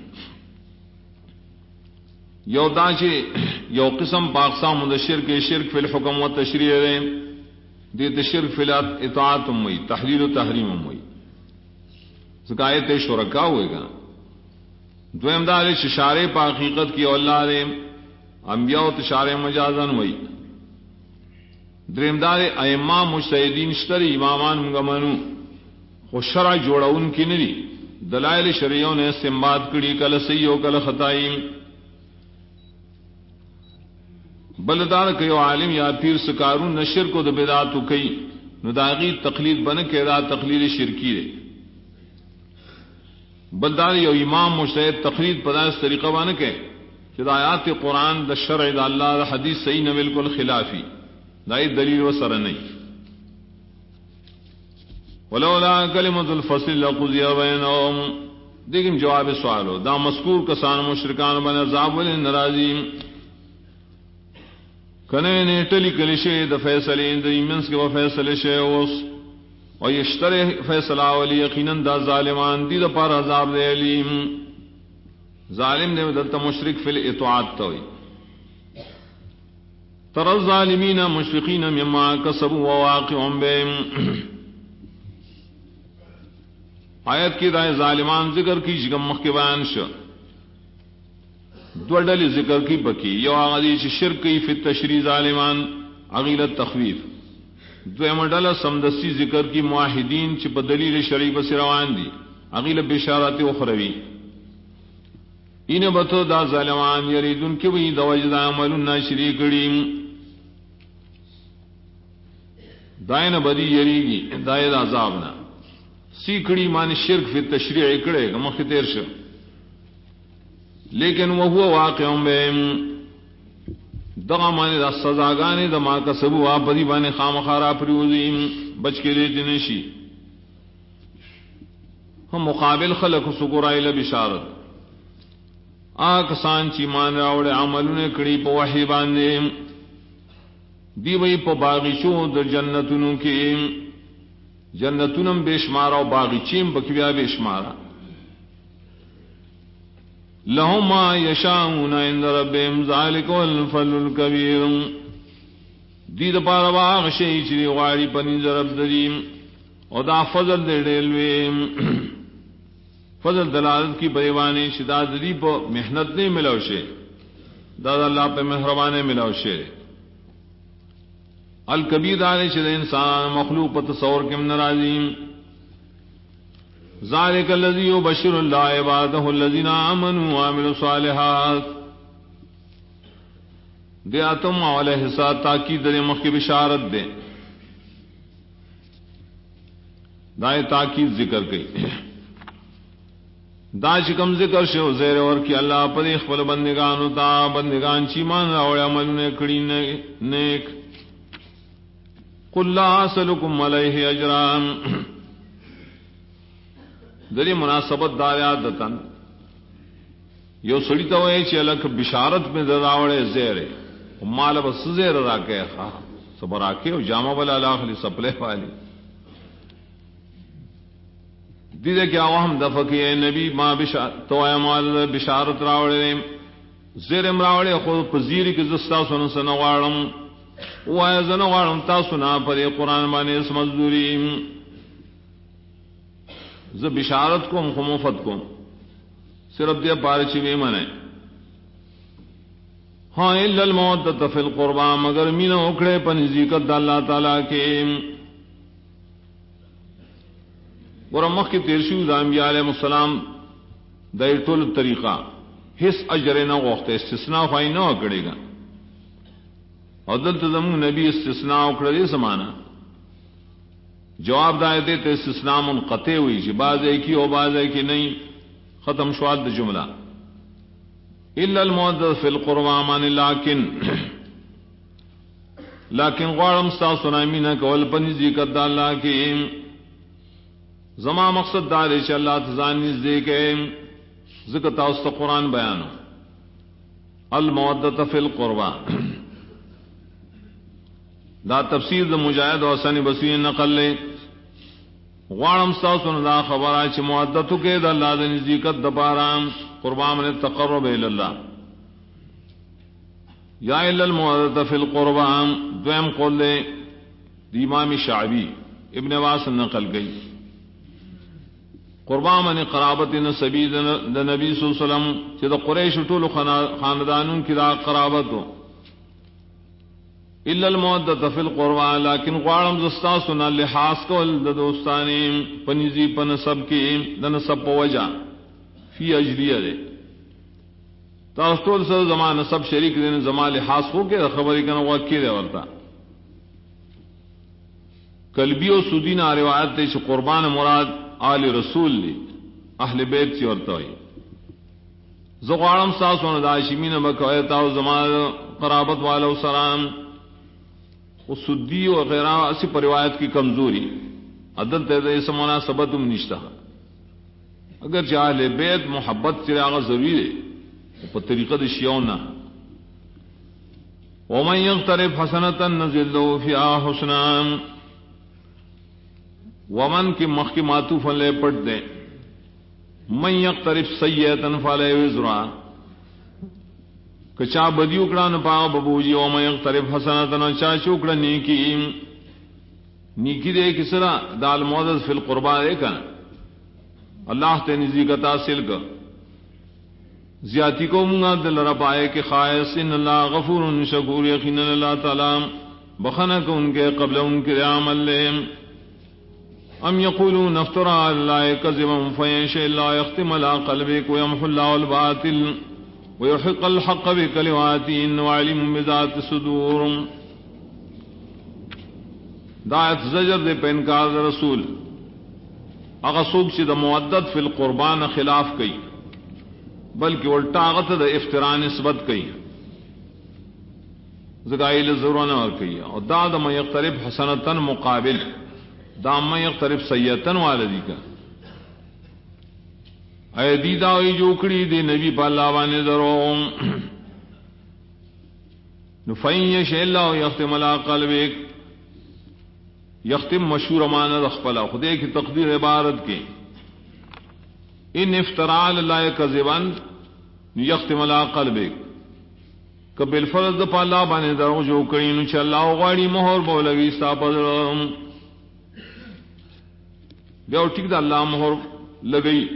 یو دانچے یو قسم پاقسام دا شرک شرک فی الحکم و تشریح رہے دیت شرک فی الاطاعت ہوئی تحلیل و تحریم ہوئی زکایت شرکا ہوئے گا دو امدار ششارے پا حقیقت کی اللہ رے انبیاء و تشارے مجازن ہوئی درمدار ائمہ مجتہدین شتری امامان منگمنو خو شرع جوڑا ان کی نری دلائل شریعوں نے استنباط کری کل صحیح و کل خطائی بلدار کیو عالم یا پیر سکارون نشر کو دبداتو کئی نداغی تقلید بن کے دا تقلید شرکی رے بلدار یو امام مجتہد تقلید پدا اس طریقہ بن کے کہ آیات قرآن دا شرع دا اللہ دا حدیث صحیح نہ بالکل خلافی دائی دلیل و سر نہیں ولولا کلمۃ الفصل لقضی بینہم دیکھیں جواب سوالو دا مذکور کسان مشرکان بن عذاب ول ناراضی کنے نے ٹلی کلیشے دا فیصلے دا ایمنس کے وہ فیصلے شے اوس اور یشترے فیصلہ ولی یقیناً دا ظالمان دی دا پار عذاب دے علیم ظالم نے دلتا مشرک فی الاطاعت توئی تر الظالمین مشفقین مما کسبوا وواقعهم بهم آیت کی دائیں ظالمان ذکر کی جگم مخ کے بیان شو دو ڈلی ذکر کی بکی یو آغازی چی شرک کی فی التشریع ظالمان اغیل التخویف دو امڈل سمدستی ذکر کی معاہدین چی پا دلیل شرعی بس روان دی اغیل بشارت اخروی این بطو دا ظالمان یریدون کی وی دا وجد عملون ناشری کریم دائن بدی یریگی دائد عذابنا سیکڑی معنی شرک فی تشریع اکڑے گا مخی تیر شو لیکن وہ واقع بہم دغا معنی دا سزاگانی دا ما کسبو آپدی بانے خام خارا پریوزیم بچ کے لیتے نشی ہم مقابل خلق سکرائی لبشارت آکسان چی مان راوڑے عملونے کڑی پا وحی باندے دی وی پا باغیچوں در جنتنوں کی جنتنم بیشمارا و باغیچیم بکویا بیشمارا لهم ما یشاؤون عند ربهم ذالک والفضل الکبیر دی دا پارا باغ شئی چلی غاری پنیز رب دریم او دا فضل دے ڈیلویم فضل دلالت کی بیوانی شدا دی پا محنت نہیں ملاو شے دا اللہ پہ مہربانے ملاو شے الکبیر دارے شد انسان مخلوق پا تصور کم نرازیم ذالک الذی یبشر اللہ عبادہ الذین آمنوا وعملوا الصالحات دے آتم علیہ السلام تاکید دے مخ کی بشارت دے دائے تاکید ذکر گئی دا چکم ذکر شو زیر اور کی اللہ پر اخبر بندگان ہوتا بندگان چیمان راوڑ عمل نے کڑی نیک قل لا اسلکم علیہ اجران دری مناسبت داریات دتن یو سڑی تو چې الک بشارت میں دراوڑے زیر مال بس زیر راکے صبر راکے او جامع ولا الاخلی سپلے والی دیدے کیا ہم دفقی اے نبی ما تو اے مال بشارت راوڑے زیر امراوڑے خود پذیری کی زستا سن سنوارم او اے زنوارم تا سنا پر قرآن بانے اس مزدوری ز بشارت کو مفت کو صرف دے پارچی میں منے ہاں الا المودۃ فی القربى مگر مینا اکڑے پنزیکت اللہ تعالی کے ورمخ کی تیرشو دا انبیاء علیہ السلام دا ټول طریقہ حس اجر نہ وقت استثناء فائی نہ اکڑے گا اور دلت زمون نبی استثناء اکڑے سمانا جواب دائے دیتے استثناء منقطع ہوئی جی بعض ایک ہی ہو بعض ایک ہی نہیں ختم شواد جملہ الا المودۃ فی القربى مان لیکن غوارم ستا سنامی نہ کول پنزیکت دا اللہ کی زما مقصد دار ہے اللہ تزان نزدے کے ذکر تاست قرآن بیان المودۃ فی القربى دا تفسیر دا مجاہد و حسن بصری نقل لے غوارم ستا دا خبر ہے چھ مودتو کے دا اللہ دا نزدیکت دا پارام قربان من تقرب الى اللہ یا الا المودۃ فی القربى دویم قول لے دی امام شعبی ابن واس نقل گئی قربان من قرابت نسبی دا نبی صلی اللہ علیہ وسلم چھ دا قریش طول خاندانوں کی دا قرابتو الا المودۃ فی القربى لیکن غوارم زستا سنا لحاظ کول دا دوستانی پنیزی پنسب کی دا نسب پوجا فی اجلیہ دے تاستول سے زمان سب شریک دین زمان لحاظ ہو کے خبری کنا واقعی دے ورتا قلبی و سودین روایت تے چھ قربان مراد آل رسول لی اہل بیت چی ورتا ہوئی زغوارم ساسون داشمین بکویتا و زمان قرابت والا و سلام و سدی و غیرہ اسی پر روایت کی کمزوری عدل تیدے اس مناسبت نشتا اگر چاہے بیت محبت سے آغا ضروری ہے پر طریقہ شیعونا ومن یغترف حسنتا نزل له فیہا حسنا ومن کی مخ کی معطوف لے پڑھ دیں من یغترف سیئتا فعلی وزرا کچا بدی اکڑا نپاو ببوجی ومن یغترف حسنتا چا چوکڑا نیکی دے کسرا دال مودت فی القربہ دے کنا اللہ تے نزدیکت حاصل کر زیادتی کو منگا دل رب آئے کہ خائص ان اللہ غفور شکور یقین اللہ تعالی بخنا کو ان کے قبل ان کے عمل لے ام یقولون افترا اللہ کذبا فینشاء اللہ یختم علی قلبک ویمحو اللہ الباطل ویحق الحق بکلماته انه علیم بذات الصدور دعت زجر دے پہ انکار رسول اگر سوک چی دا مودت فی القربان خلاف کئی بلکہ الٹا آغت دا افتراء نسبت کئی زگائل ضرورہ نور کئی اور دا من یقترب حسنتن مقابل دا من یقترب سیئتن والدی کا اے دیدہ ہوئی جوکڑی دے نبی پا اللہ وانے دروں نفین یشاء اللہ یختم علی قلبک یختم مشہور مانا رخپلا خدے کی تقدیر عبارت کے ان افتراء اللہ کذبن یختم علی قلبک کبل فرض پا اللہ بانے درو جو کرین چا اللہ غاڑی مہر بولگی ستا پدرم بیاو ٹھیک دا اللہ مہر لگئی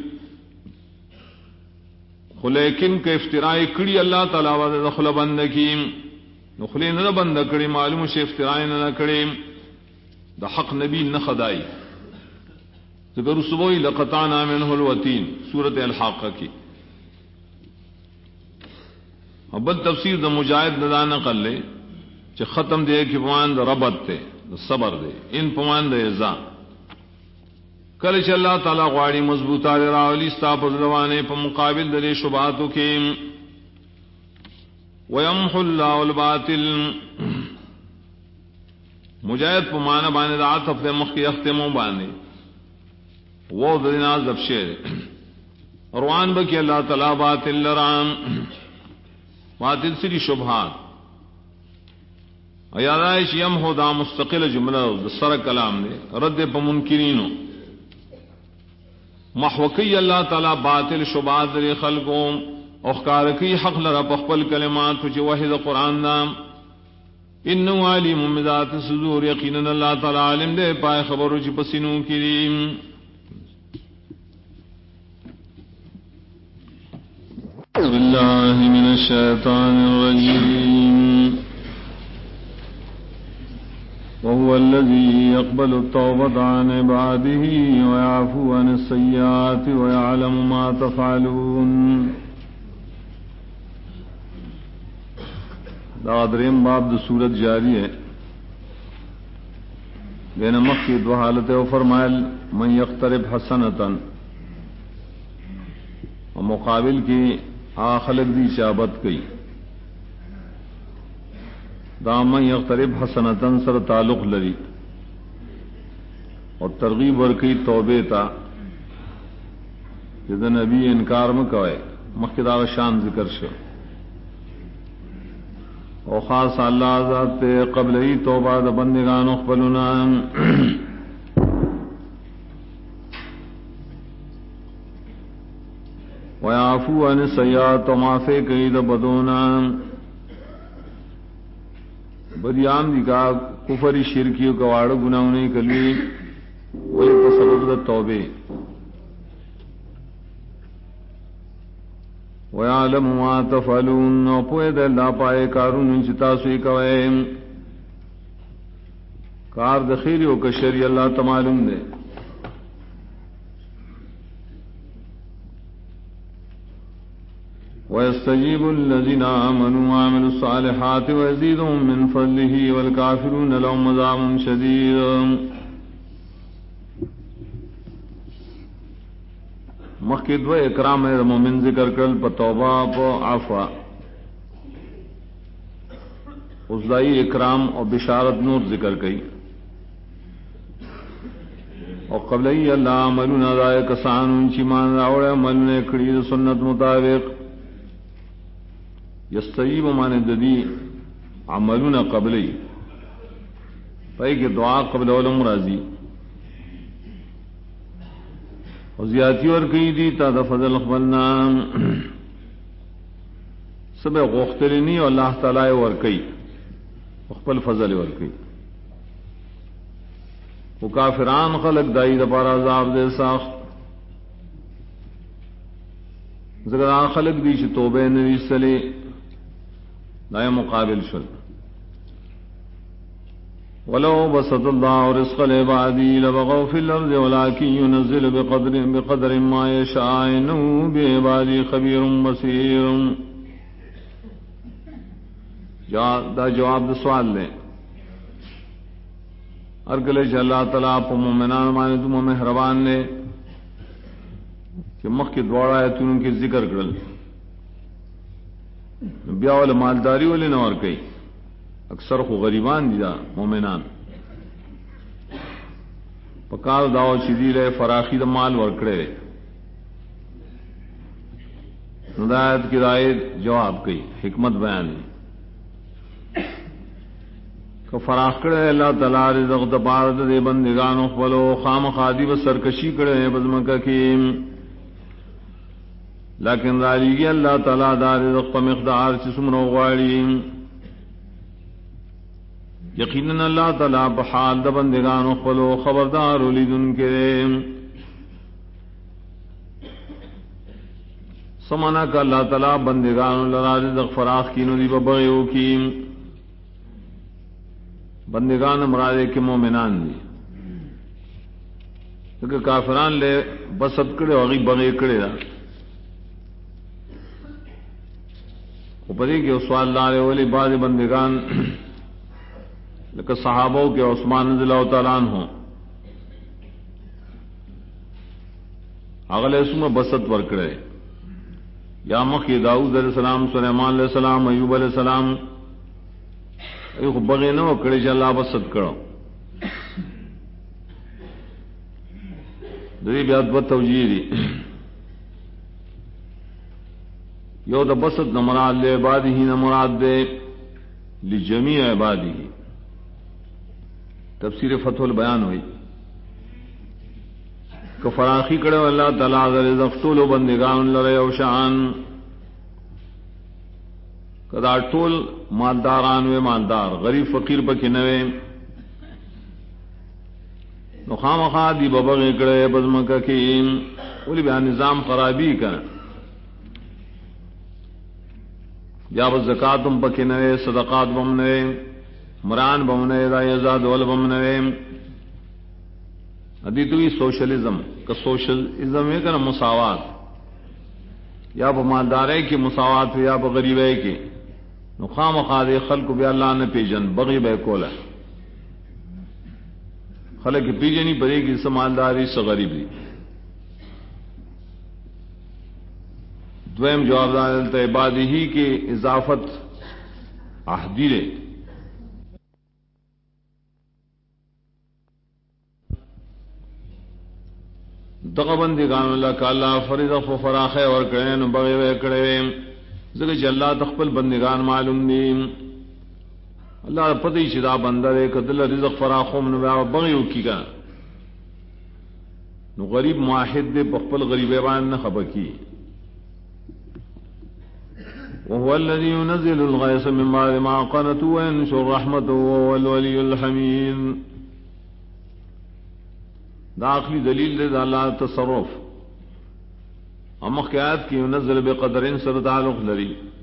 لیکن کہ افترائی کڑی اللہ تعالیٰ وزد دخل بند کی نخلی نہ بند کڑی معلوم سے افترائی نہ کڑی دا حق نبی نہ خدائی ذکر صبوی لقطانا منہ الوتین سورت الحاقہ کی ابل تفسیر دا مجاہد ندا نقل لے چھ ختم دے کہ پمان دا ربط تے دا صبر دے ان پمان دا ازا کل چھ اللہ تعالیٰ غواری مضبوطہ دے راولی ستاپ ازلوانے پا مقابل دلے شبہاتو کے ویمحو اللہ الباطل مجاہد پمانا بانے دا عطف دے مخی اختموں بانے وہ دنا زبشے روان بکی اللہ تعالی باطل لرام باطل سری شبہات ایادائش یمحو دا مستقل جملہ سر کلام دے رد پا منکرینو محوکی اللہ تعالی باطل شبہات دے خلقوں اخکارکی حق لرا پخپل کلمات چی وحید قرآن نام انہو علیم مذات صدور یقیناً اللہ تعالی علم دے پائے خبرو چی پسینو کریم باللہ من الشیطان الرجیم وهو الذي يقبل التوبة عن عباده ويعفو عن السيئات ويعلم ما تفعلون دریم باب دو سورت جاری ہے بین مخی دو حالت و فرمائل من یقترب حسنتا و مقابل کی خلق دی شابت کی دا من یقترب حسنتا سر تعلق لری اور ترغیب ورکی توبے تا جد نبی انکار مکوئے مخی دا شان ذکر شو او خاص اللہ ذات قبل ہی توبہ دا بندگان اخبلنا ویعفو عن السیئات و معافی کئی دا بدونا بدیام دی کا کفری شرکیو کواڑ گناہونے کلوی وہی تصرف دا توبے وَيَعْلَمُ مَا تَفْعَلُونَ وَپوئے دے اللہ پائے کارون انچتا سوئی کوئے کار دخیری و کشری اللہ تمالون دے وَيَسْتَجِيبُ الَّذِينَ آمَنُوا وَعَمِلُوا الصَّالِحَاتِ وَيَزِيدُهُم مِّن فَضْلِهِ وَالْكَافِرُونَ لَهُمْ عَذَابٌ شَدِيدٌ مخید و اکرام مومن ذکر کرل پا توبہ پا عفا ازدائی اکرام اور بشارت نور ذکر کئی اور قبلی اللہ عملون ادائے کسان انچی مان راوڑے عملون کڑید سنت مطابق یستجیب مان ددی عملون قبلی پائی کہ دعا قبل علم راضی اور زیادتی اور کئی دی تا دا فضل اخبرنا سب غخترینی اور اللہ تعالی اور کئی اخبر فضل اور کئی وہ کافران خلق دائی دا پارا عذاب دے ساخت ذکر آن خلق دی چھ توبہ نوی سلے دائی مقابل شل ولو بسط الله رزق لعباده لبغوا في الأرض ولكن ينزل بقدر ما يشاء إنه بعباده خبير بصير دا جواب دا سوال لیں ارگلے چھ اللہ تعالیٰ پا مومنان مانے تو مہربان نے کہ مخ کی دوڑا ہے تو ان کی ذکر کرل بیا والا مالداری والے نور کئی اکثر خو غریبان دیا مومنان پکار داو چیدی لے فراخی دا مال ورکڑے ندایت کی رائے جواب کئی حکمت بیان کہ فراخ کرے اللہ تعالی رزق دا بارد دے بندگانو خبلو خام خادی و سرکشی کرے بزمکہ کی لیکن رالیگی اللہ تعالی دا رزق پا مقدار چسمنو غواریم یقیناً اللہ تعالیٰ بحال دا بندگان اخبلو خبردار ولیدن کرے سمانا کا اللہ تعالیٰ بندگان لرا رزق فراخ کی ندی ببغیو کی بندگان مرادے کے مومنان دی کیونکہ کافران لے بسط کرے اور غیب بغی کرے دا اوپری کہ سوال لارے ولی بعض بندگان لیکن صحابوں کے عثمان رضی اللہ تعالیٰ عنہ اگلے اس میں بسط ورکڑے یا مخی داؤد علیہ السلام سلیمان علیہ السلام ایوب علیہ السلام ایک بغی نہ وکڑے چ اللہ بسط کرو دری بیات بت توجیہ دی یو د بسط نہ مراد لے عبادہ نہ مراد دے لجمیع عبادہ. تفسیر فتح البیان ہوئی کہ فراخی کرے اللہ تعالیٰ رزق طول بندگان لرے او شان کدا ټول مالداران و مالدار غریب فقیر پکې نه وي نو خامخا دی ببغه کړه بزمکه کې ولې بیا نظام خرابي کړه یا زکات هم پکې نه وي صدقات هم نه وي مران هم نه وي دا یزاد ول هم نه وي ادي توي سوشلزم کا سوشلزم ہے کہ مساوات یا په مالدارۍ کې مساوات یا په غریبۍ کې نو خامخا دې خلق بیا الله نه پیژن بغي به کوله خلق پیژنی پرې کې سمالداري سره غریب دي. دویم جواب دار عبادی کې اضافت عہدی رے دغه بندگان الله کالا فرض خو فراخه ور کړي بغي ور کړي زګه چې الله تخپل بندگان معلوم دي الله پدې چې دا بندره کدل رزق فراخوم نو بغيو کیګا نو غریب موحد دې خپل غریبې باندې نه خبکی. وهو الذي ينزل الغيث من بعد ما قنطوا وينشر رحمته وهو الولي الحميد. دا عقلی دلیل دے دا اللہ تصرف اما قیاد کی ينزل بقدر سر تعلق لری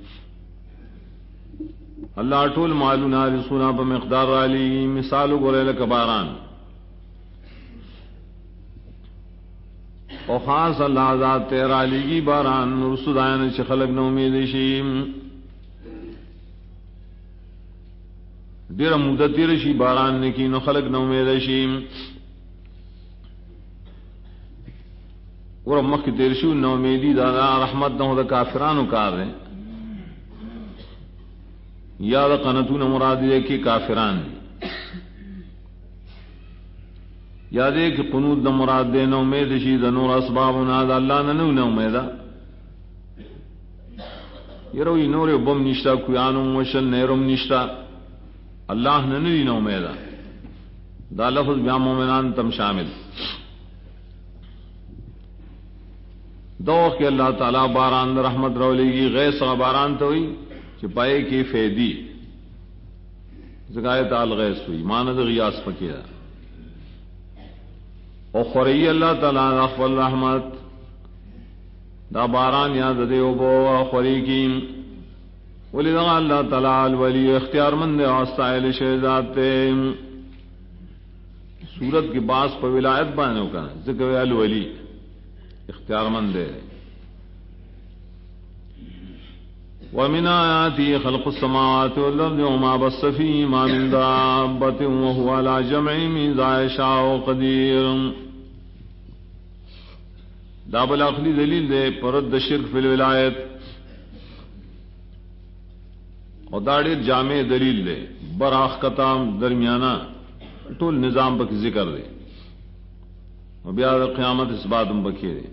اللہ ټول معلونا رسونا پا مقدار علی مثالو گرے لکباران او خاص اللہ ذات تیرا علیگی باران رسول آیان چھ خلق نو امیدشیم دیر مدت تیرشی باران نکی نو خلق نو امیدشیم اور مخ کی تیرشو نو امیدی دا رحمت نو دا کافرانو کار رہے یا دا قنطون مراد دے کہ کافران یا دے کہ قنوت دا مراد دے نو امید شی دا نور اسبابنا دا اللہ ننو نو امیدہ یروی نور بم نشتا کوئی آنم وشل نیرم نشتا اللہ ننوی نو امیدہ دا لفظ بیا مومنان تم شامل دو کہ اللہ تعالیٰ باران رحمت رولے گی غیث باران تو ہوئی چپائے کی فیدی زکایت الغیث ہوئی ماند غیاس پکیا او خوری اللہ تعالیٰ اخفل رحمت دا باران یاد دے بو خوری کی ولی دا اللہ تعالیٰ الولی اختیار مند آستائل شہزاد تے سورت کی باس پر ولایت بانو کا ذکر الولی اختیار مند ہے. ومن آیاته خلق السماوات والارض وما بث فيهما من دابة وهو على جمعهم إذا يشاء قدير. دا بل عقلی دلیل دے پرد شرک فی الولایت اور دا ډیر جامع دلیل دے براخ کتام درمیانہ ټول نظام پک ذکر دے اور بیا قیامت اس بات بکھے دے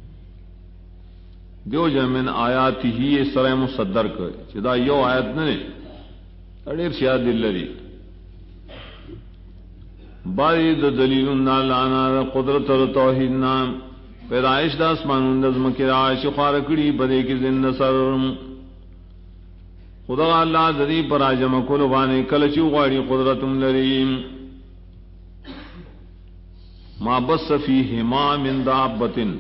دیو جمن آیات ہی سرے مصدر کر چدا یو آیت نے اڑیر شیا دل لری بارد دلیل لانا قدرت اور توحید نام پیدائش دا اسمان نظم کی رائش خارکڑی بدے کی زند سر خدا اللہ ذری پر آجم کل بانے کلچو غاڑی قدرتم لریم ما بس فیہما من دابتن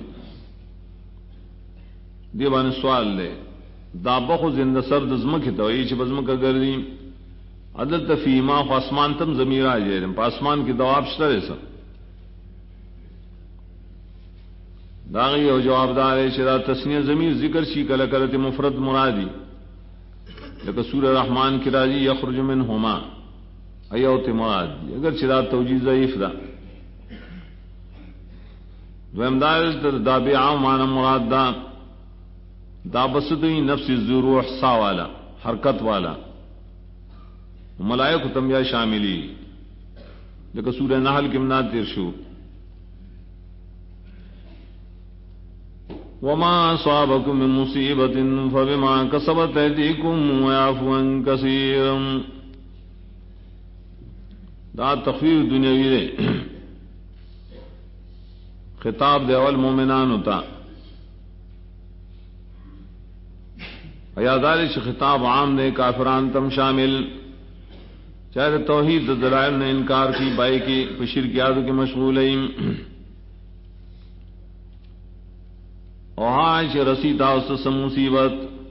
دیوان سوال لے دابا خو زند سر دزمک تو ایچ بزمک گردی عدد فیہما خو اسمان تم زمیر آجے پا اسمان کی دواب شتر سر داغی او جواب دار ہے شرا تسنیہ زمیر ذکر شی کل کرت مفرد مرادی لیکن سورہ رحمان کی راضی یخرج منہما ایوت مرادی اگر شرا توجیہ ضعیف دا دوامدار دابی عام مانا مراد دا بسطوی نفس الزروح سا والا حرکت والا ملائک تمیا شاملی لیکن سورہ نحل کی مناد تیر شو وما أصابكم من مصيبة فبما كسبت أيديكم ويعفو عن كثير. دا تخفیف دنیاوی دے. خطاب دے اول مومنان ہوتا یاداری سے خطاب عام دے کافران تم شامل چاہے توحید دلائل نے انکار کی بائی کی شرکیات کے مشغول اوہاش رسیتا اس مصیبت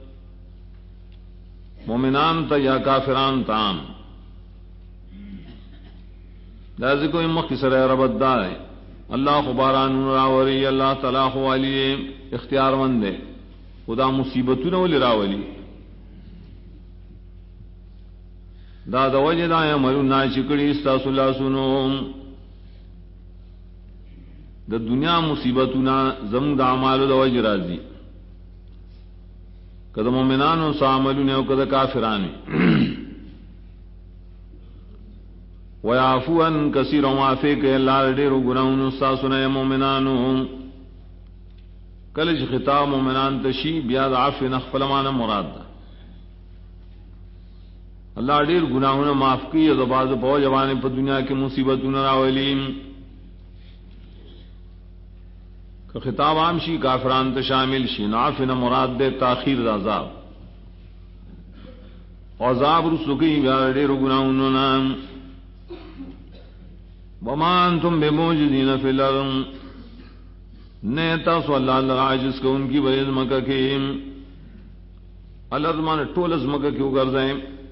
مومنان تا یا کافران تام دازی کوئی مختصر ربط دا ہے. اللہ خباران راوری اللہ تعالیٰ خوالی اختیار مند ہے خدا مصیبتوں نے ولی راولی دا دوجہ دا عملنا چکڑی استاس اللہ سنو دا دنیا مصیبتنا زم دا عمال دوجہ راضی کدا مومنانو سا عملون او کدا کافران ویعفو ان کثیر معافی کہ اللہ ڈیرو گناہون استاسنا مومنانو کلج خطاب مومنان تشی بیاد عفو نخفل مانا مراد دا اللہ ڈیر گناہون معاف کی دباز پو جوانے پر دنیا کی مصیبتون راولیم کہ خطاب عام شی کافران تشامل شی نعفو مراد دے تاخیر دا عذاب عذاب رسکی بیاد ڈیرو گناہون نام وما انتم بموجدین فی الارض نیتا سو اللہ عاجز کو ان کی وجہ مکہ کی الارض مان ٹول از مکہ کیوں کر جائیں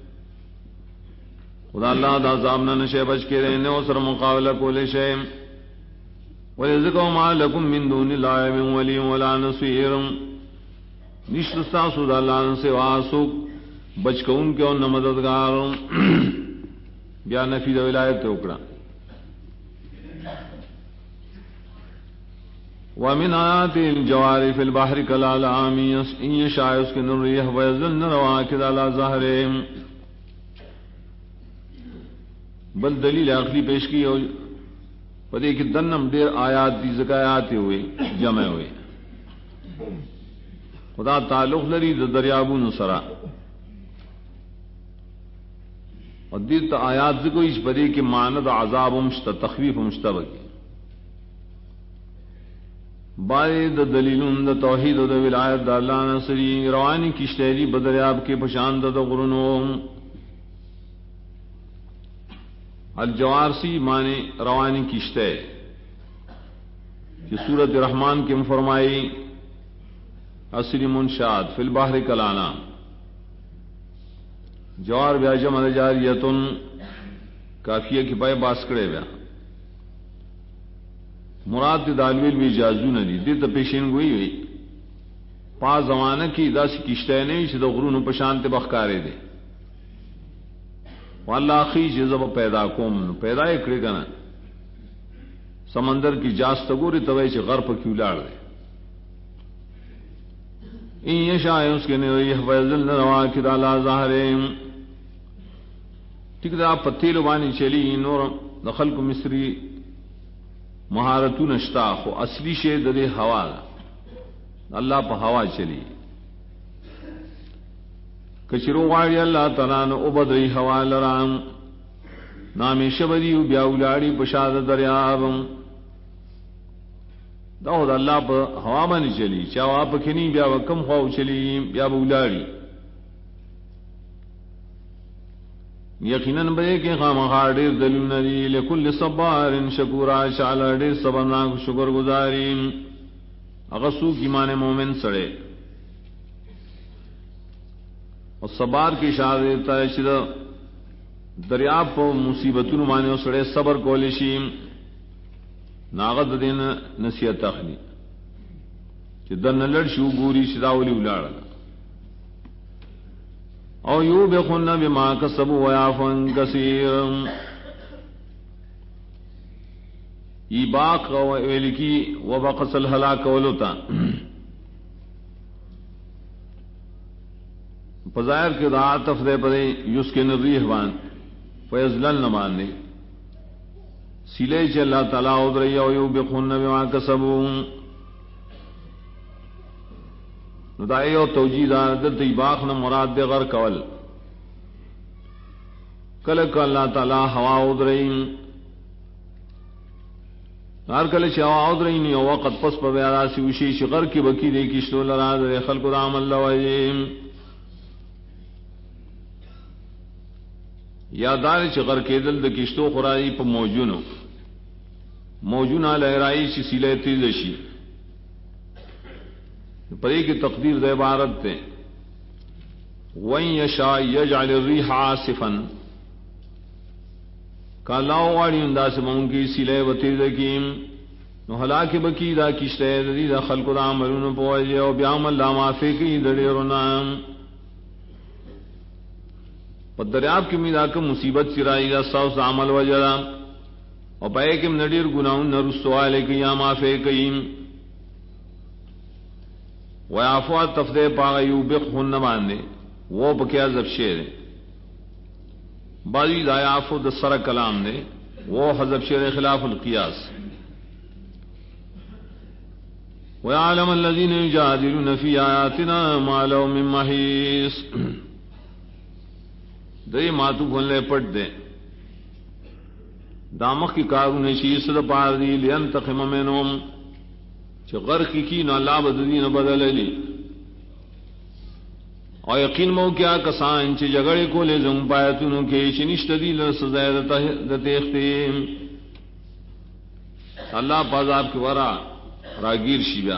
خدا اللہ دا عذاب نہ نشے بچ کے رہنے اور مقابلہ کو لے شے ورزقوا ما لكم من دون الله من ولي ولا نصير نشتا سو اللہ سے واسو بچ کو ان کے اور نہ مددگار بیا نفی دا ولایت ٹوکڑا ومن آیات الجوار فی البحر کالأعلام ان یشاء یسکن الريح ویظلن رواکد علی ظہرہم. بل دلیل عقلی پیش کی ہو پدے کہ دنم دیر آیات دی زکایات ہوئے جمع ہوئے خدا تعلق لری دریابون سرا اور دیت آیات ذکو اس پدے کہ ماند عذاب مشت تخویف مشتبکی باید دلیلون دا توحید دا ولایت دا اللہ نصری روانی کشتیری بدریاب کے پشاند دا غرنو الجوارسی معنی روانی کشتے کہ سورت رحمان کے فرمائی اصلی منشاد فی البحر کلانا جوار بیاجم الجاریتن کافیہ کی پائے باسکڑے بیا مراد دالویل بھی اجازو نہ دی دے تو پیشین گوئی ہوئی پا زمانہ کی دا سی کشتے نہیں چھ دا غرون پشانت بخکارے دے واللہ خی چیزا با پیدا کوم پیدا اکڑے کنا سمندر کی جاستگوری توئی چھ غرپ کیوں لار دے این یشاء اس کے نیوی حفظل نرواکد علی ظاہرین ٹھیک دا پتیلو بانی چلی نور دخل کو مصری مہارتون اشتا خو اصلی شے دے ہوا اللہ پہ ہوا چلی کچرو غاڑی اللہ تعالیٰ نے ابدری ہوا لرام نامی شبدی بیا اولاڑی پشاد دریاب داود اللہ پہ ہوا بنی چلی چاہو آپ کھنی بیا کم خواہ چلی بیا اولاڑی یقیناً بے کہ خامخا ڈیر دلیل ندی لکل صبار شکورا شعلا ڈیر صبرناک شکر گزاری اغسو کی معنی مومن سڑے اور صبار کی اشارہ دیتا ہے شدہ دریاب پا مصیبتون معنی سڑے صبر کولشی ناغد دین نصیحت اخلی کہ در نلڑ شو گوری شداولی اولاڑا او یوبخن بما کسبوا ویعفو عن کثیر ایباق ویلکی وبقص الہلاک ولوتا فظاہر کے دعاتف دے پدے یسکن الریح بان فیزلن نمان دے سیلے چھ اللہ تعالیٰ ادرئی او یوبخن بما کسبوا ندائی اور توجید عادت باخ نہ مراد دے غر کول کلک اللہ تعالی ہوا ادرئیم ہر کل ہوا ادرئیم او وقت پس پہ راسی وشی شغر کی بکی دے کشتو لرا دے خلق رام اللہ وجیم یادار چغر کے دل د کشتو خرائی پہ موجونہ لہرائی چی سیلے تیزشی پری کی تقدیر دے عبارت تے وَإِن يَشَاءْ يَجْعَلِ الرِّيحَ عَاصِفًا کالاو واڑی انداز مون کی سیلے و تیزکیم نو ہلاک بکی دا کشتے دی دا خلق دا عملون پوجے او بیام اللہ معافی کی دڑی رنام پر دریاب کی میدا کم مصیبت سرائی دا سوس عمل وجرا اور پائے کم نڈیر گناہون نرسوالے کی یا معافی کیم ویعفوات تفدے پاغیو بقہن نباندے وہ بکیا زب شیر بعضی دا یعفو دا سر کلام دے وہ حضب شیر خلاف القیاس وَيَعْلَمَ الَّذِينَ يُجَادِلُونَ فِي آيَاتِنَا مَا لَهُم مِّن مَّحِيصٍ دے ماتو بھولے پٹ دے دامخ کی کارون شیس دا پار دی لینتقم منہم چھ غرق کی نہ اللہ بددین بدل لی اور یقین مو کیا کسان چھ جگڑے کو لے زم پایتنوں کے چنشت دی لرسزائے دا تیختیم اللہ پازاب کی ورا راگیر شیبیا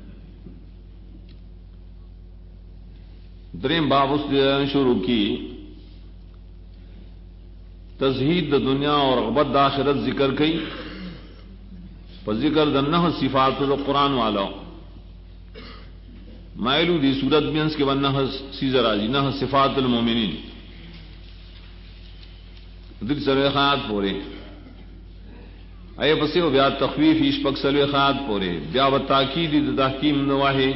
درین باب اس دن شروع کی تزہید دا دنیا اور رغبت دا آخرت ذکر کی پر ذکر دا نہ صفات دا قرآن والا مائلو دی سورت بینس کے ون نہ سیزر آجی نہ صفات المومنین دل سلوے خیات پورے اے پسے و بیا تخویف ایش پک سلوے خیات پورے بیا و تاکید دا تحکیم نواہے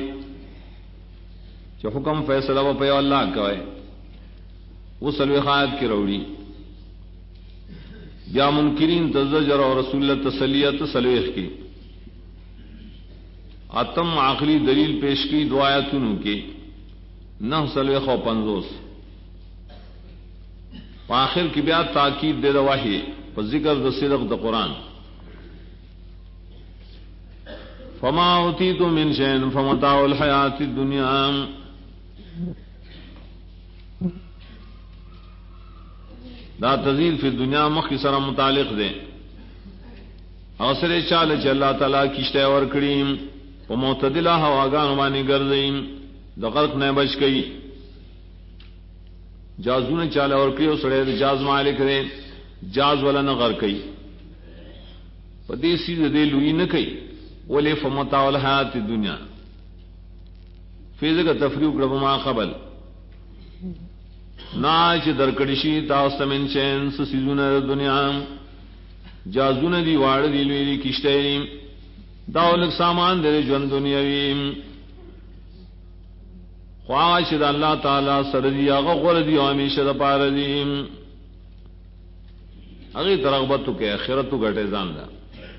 چا حکم فیصلہ و پیو اللہ کوئے وہ سلوے خیات کی روڑی یا منکرین تزجر اور رسول اللہ تسلیت سلویخ کی اتم آخری دلیل پیش کی دعایتنوں کی نہ سلویخ و پنزوس آخر کی بیا تاکید دے دواہی پر ذکر دا صدق دا قرآن فما اوتیتم من شیء فمتاع الحیات الدنیا دا تزیل فی دنیا مخی سر متعلق دے اوسر چال چ اللہ تعالی کشتے اور کریم و معتدلہ ہواگان وانی گردیم دا غرق نے بچ گئی جازون چال اور کریو سڑے جاز مالک دے جاز والا نہ غرق گئی پدی سیز دے لوئی نہ کئی ولی فمتاع الحیات الدنیا فیض کا تفریق رب ما قبل ناچ درکڑشی تاست من چین سیزون دنیا جازون دی واڑ دی لوی کشتے داولک سامان دے جون دنیاوی خواہش دا اللہ تعالی سردی آغا غور دی ہمیشہ دا پار دی اگی ترغبتو کے خیرتو گھٹے زان دا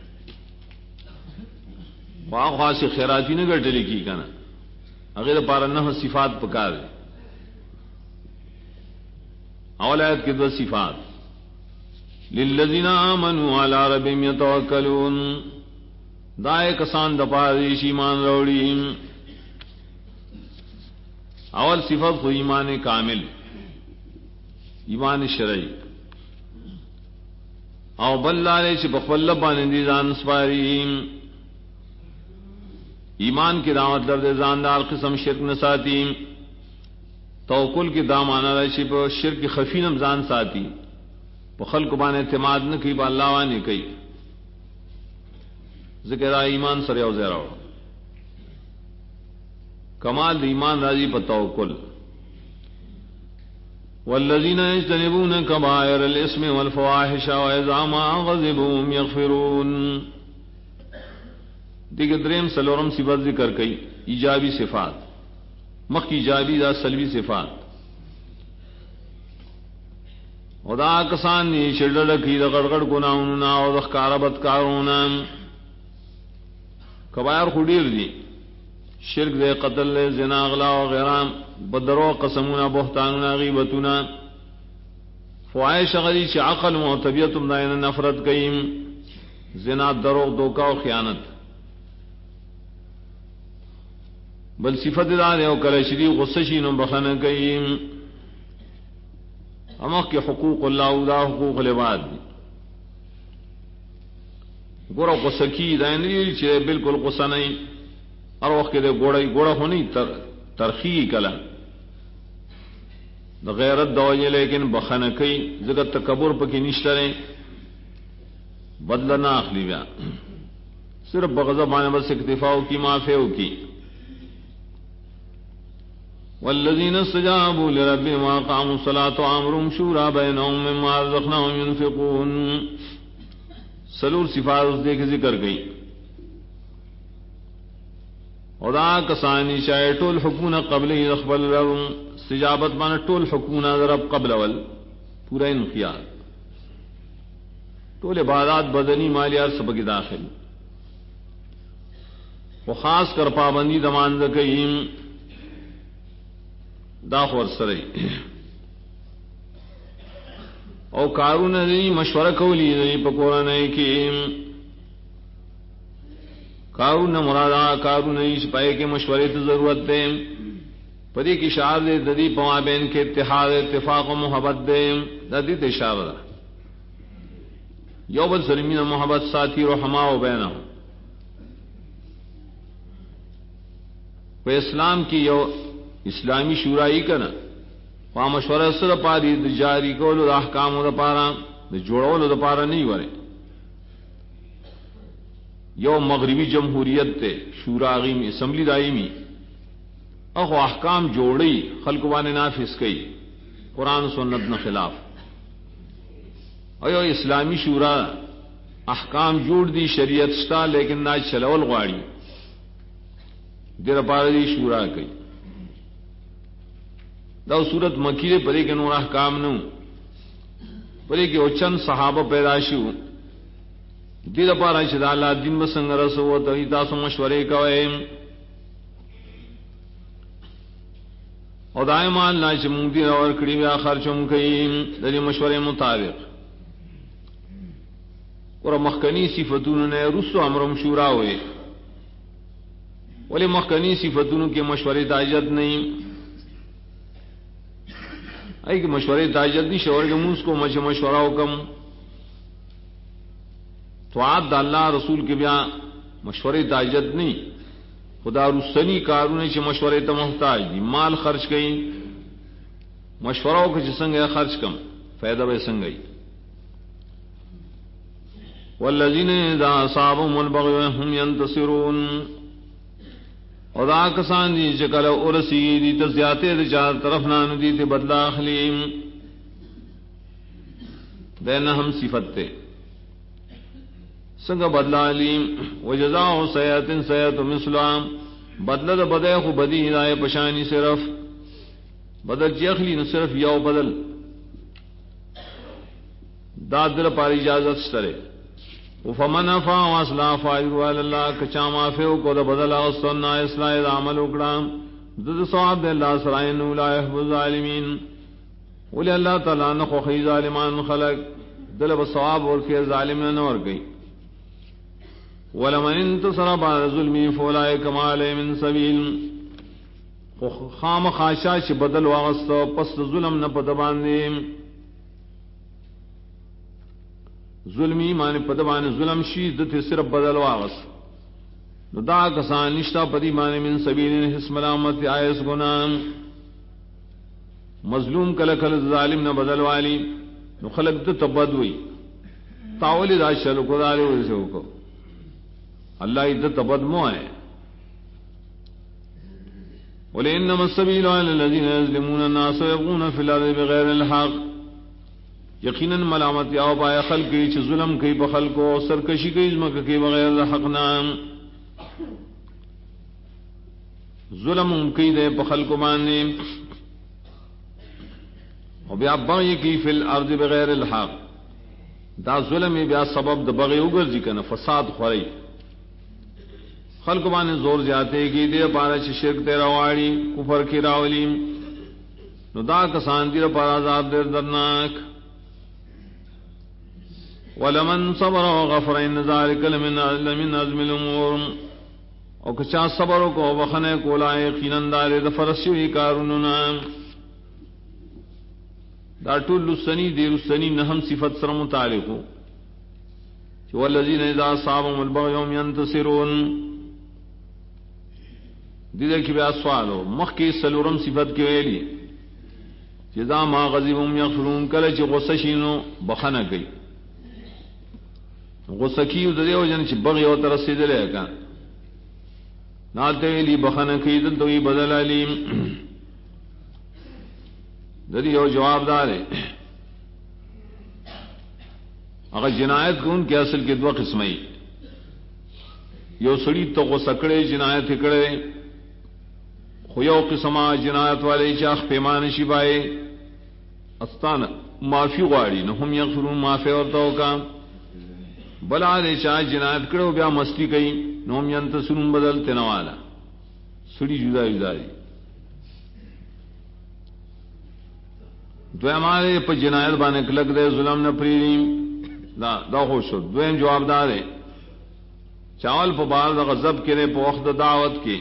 خواہش خیراتی نے گھٹے لکی کنا اگی دا پار نہ صفات پکار دی اول آیت کے دو صفات للذین آمنوا علی ربهم یتوکلون دائے کسان دپاریش ایمان روڑی اول صفت خو ایمان کامل ایمان شرعی او بل لالے چھ بخول لبانے دی زان سپاری ایمان کی دعوت لرد زاندار قسم شرک نساتی توکل کی دامانا رشی پہ شرک خفی نمزان ساتی پہ خلق بان اعتماد نہ کی با اللہ وانی کئی ذکر ایمان سر او زیرہ کمال ایمان راضی پہ توکل والذین یجتنبون کبائر الاسم والفواحش واذا ما غضبوا هم یغفرون دیگر دریم سلورم صفات ذکر کئی ایجابی صفات مخ ایجابی دا سلبی صفات خدا کسان نی شڑڑ کی دا گڑگڑ گناہونا او دا خکار بدکارونا کبائر خودیر دی شرک دے، قتل دے، زنا، غلا وغیرہ، بدرو قسمنا، بہتاننا، غیبتنا، فواحش غری چ عقل و طبیعت دائن نفرت کئیم، زنا، دروغ، دھوکہ و خیانت. بل صفت دار او کل شریف غصشی نو بخن کئیم. امک کے حقوق اللہ دا حقوق العباد گورا غصہ کی دائن چ بالکل غصہ نہیں، اور وقت دے گوڑا ہونی ترخی کلا غیرت دوجے، لیکن بخن کئی زگر تکبر پکی نشترے، بدلہ نہ اخلی بیا، صرف بغضب آنے بس اکتفاؤ کی، معافیو کی. والذین استجابوا لربهم واقاموا الصلاة وامرهم شورى بینهم مما رزقناهم ينفقون. سلور صفات اس دیکھ ذکر گئی. ادا کسانی شاید ٹول حکمون قبل اخبل رب استجابت مانا ٹول حکمون رب قبل اول پورا انقیاد، ٹول عبادات بدنی مالیات سب کی داخل، وہ خاص کر پابندی دمان دکئیم داخور سرئی. او کارون دی مشورہ کولی دی پکورانے کی کارون مرادا کارون پائے کے مشورے تو ضرورت دے، پری کی شعار دے ددی پوا بین کے اتحاد، اتفاق و محبت دے، ددی تے شعار یوبل سلمین محبت ساتھی رحما و بینا. اسلام کی یو اسلامی شورائی کا نا وہاں مشورہ سر پاری جاری کو احکام دا پارا جوڑو دا پارا نہیں ورے. یو مغربی جمہوریت تے شورا غیمی اسمبلی دائمی اخو احکام جوڑی خلق وانے نافذ کئی قرآن سنت نہ خلاف. ایو اسلامی شورا احکام جوڑ دی شریعت ستا لیکن نہ چلول غاڑی دیر پارا دی شورا کئی. دا صورت مکی دے پرے کے نور احکام نو پرے کے اوچن صحابہ پیداشو دیر پارا چدا اللہ دین بسنگ رسو تغیتا سو مشورے کوئے اور دائمان لا چمون دیر اور کڑی بیا خرچم کئیم دری مشورے مطابق. اور مخکنی صفتون نے رسو امرم شورا ہوئے، ولی مخکنی صفتون کے مشورے تاجت نہیں، ای کہ مشورے تاجت نہیں شور کے منس کو مشورہ حکم تو آپ دا اللہ رسول کے بیا مشورے تاجت نہیں. خدا رسنی کارون چ مشورے تو محتاج دی، مال خرچ کئی مشورہ کے جسنگ خرچ کم فائدہ بے سنگئی. والذین اذا اصابهم البغي هم ينتصرون. اور دا کسان دی چکل ارسی دی تزیاتے دی چار طرف نانو دی تے بدلا اخلیم دینا ہم صفت تے سنگ بدلا علیم. وجزاؤ سیئت سیئت مثلام. بدل دا بدے خو بدی ہدایہ پشانی صرف بدل چی اخلی نو صرف یو بدل داد دل پار اجازت شترے. فمن عفا واصلح فاجرہ علی اللہ. کچا معافیو کو دا بدل اوستنا اصلاح دا عمل اکڑام دد صحاب دے اللہ سرائن لا يحب الظالمین. ولی اللہ تعالیٰ نخو خی ظالمان خلق دل بصواب اور کے ظالمین نور گئی. ولمن انتصر بعد ظلمی فاولئک ما علیہم من سبیل. خام خاشا چ بدل واغستو پس ظلم نہ پدباندے ظلمی مانے پدبان ظلم شی دت صرف بدل واغس نو دا کسان نشتا پدی مانے من سبیل حس ملامت آئس گنام. مظلوم کل کل ظالم نہ بدل والی نو خلق دت بد ہوئی تاولی دا شلو کو دارے ویسے کو اللہ عدت بد مو ہے. وَلِإِنَّمَا السَّبِيلُ عَلَى الَّذِينَ يَظْلِمُونَ النَّاسَ وَيَبْغُونَ فِي الْأَرْضِ بِغَيْرِ الْحَقِّ. یقیناً ملامت یاو پائے خلق کی چھ ظلم کی بخلق کو سرکشی کی ازمک کی بغیر حق نام ظلم کی دے بخلق ماننے اور بیا بغی کی فی الارض بغیر الحق. دا ظلم بیا سبب دا بغی اگر جی کنا فساد خوری خلق باندې زور زیاته کی دې پاره چې شرک ته راوړي کفر کې راولي نو دا کسان دې لپاره عذاب ډېر درناک ولمن صبر وغفر ان ذلك لمن عزم الامور او که چا صبر کو وخنه کولای یقینا د فرشوي کارونو نام دا ټول لسنی دی لسنی نه هم صفت سره متعلق چې والذین اذا اصابهم البغي هم ينتصرون دې کې بیا سوالو مخکې سلورم صفت کې ویلي چې دا ما غضبهم یغفرون کله چې غصه شینو بخنه کوي غصه کیو د دې وجه چې بغي او تر رسیدلې کا نالته ویلي بخنه کوي دلته وی بدل علیم ددی یو جواب دار ہے اگر جنایت کو ان کے اصل کے دو قسمیں یو سڑی تو غصہ کڑے جنایت کڑے خو یو قسمہ جنایت والے چاخ پیمان شبائے استان معافی غواړي نو هم یغفرون معافی ورته کا بلا دے چا جنایت کړو بیا مستی کوي نو هم ينتصرون بدل تنوالا سڑی جدا جدا دی دویم آلے پا جنایت بانے کلک دے ظلم نپریریم دا خوش شد دویم جواب دا دے چاول پا بار دا غضب کرے پا وقت دعوت کی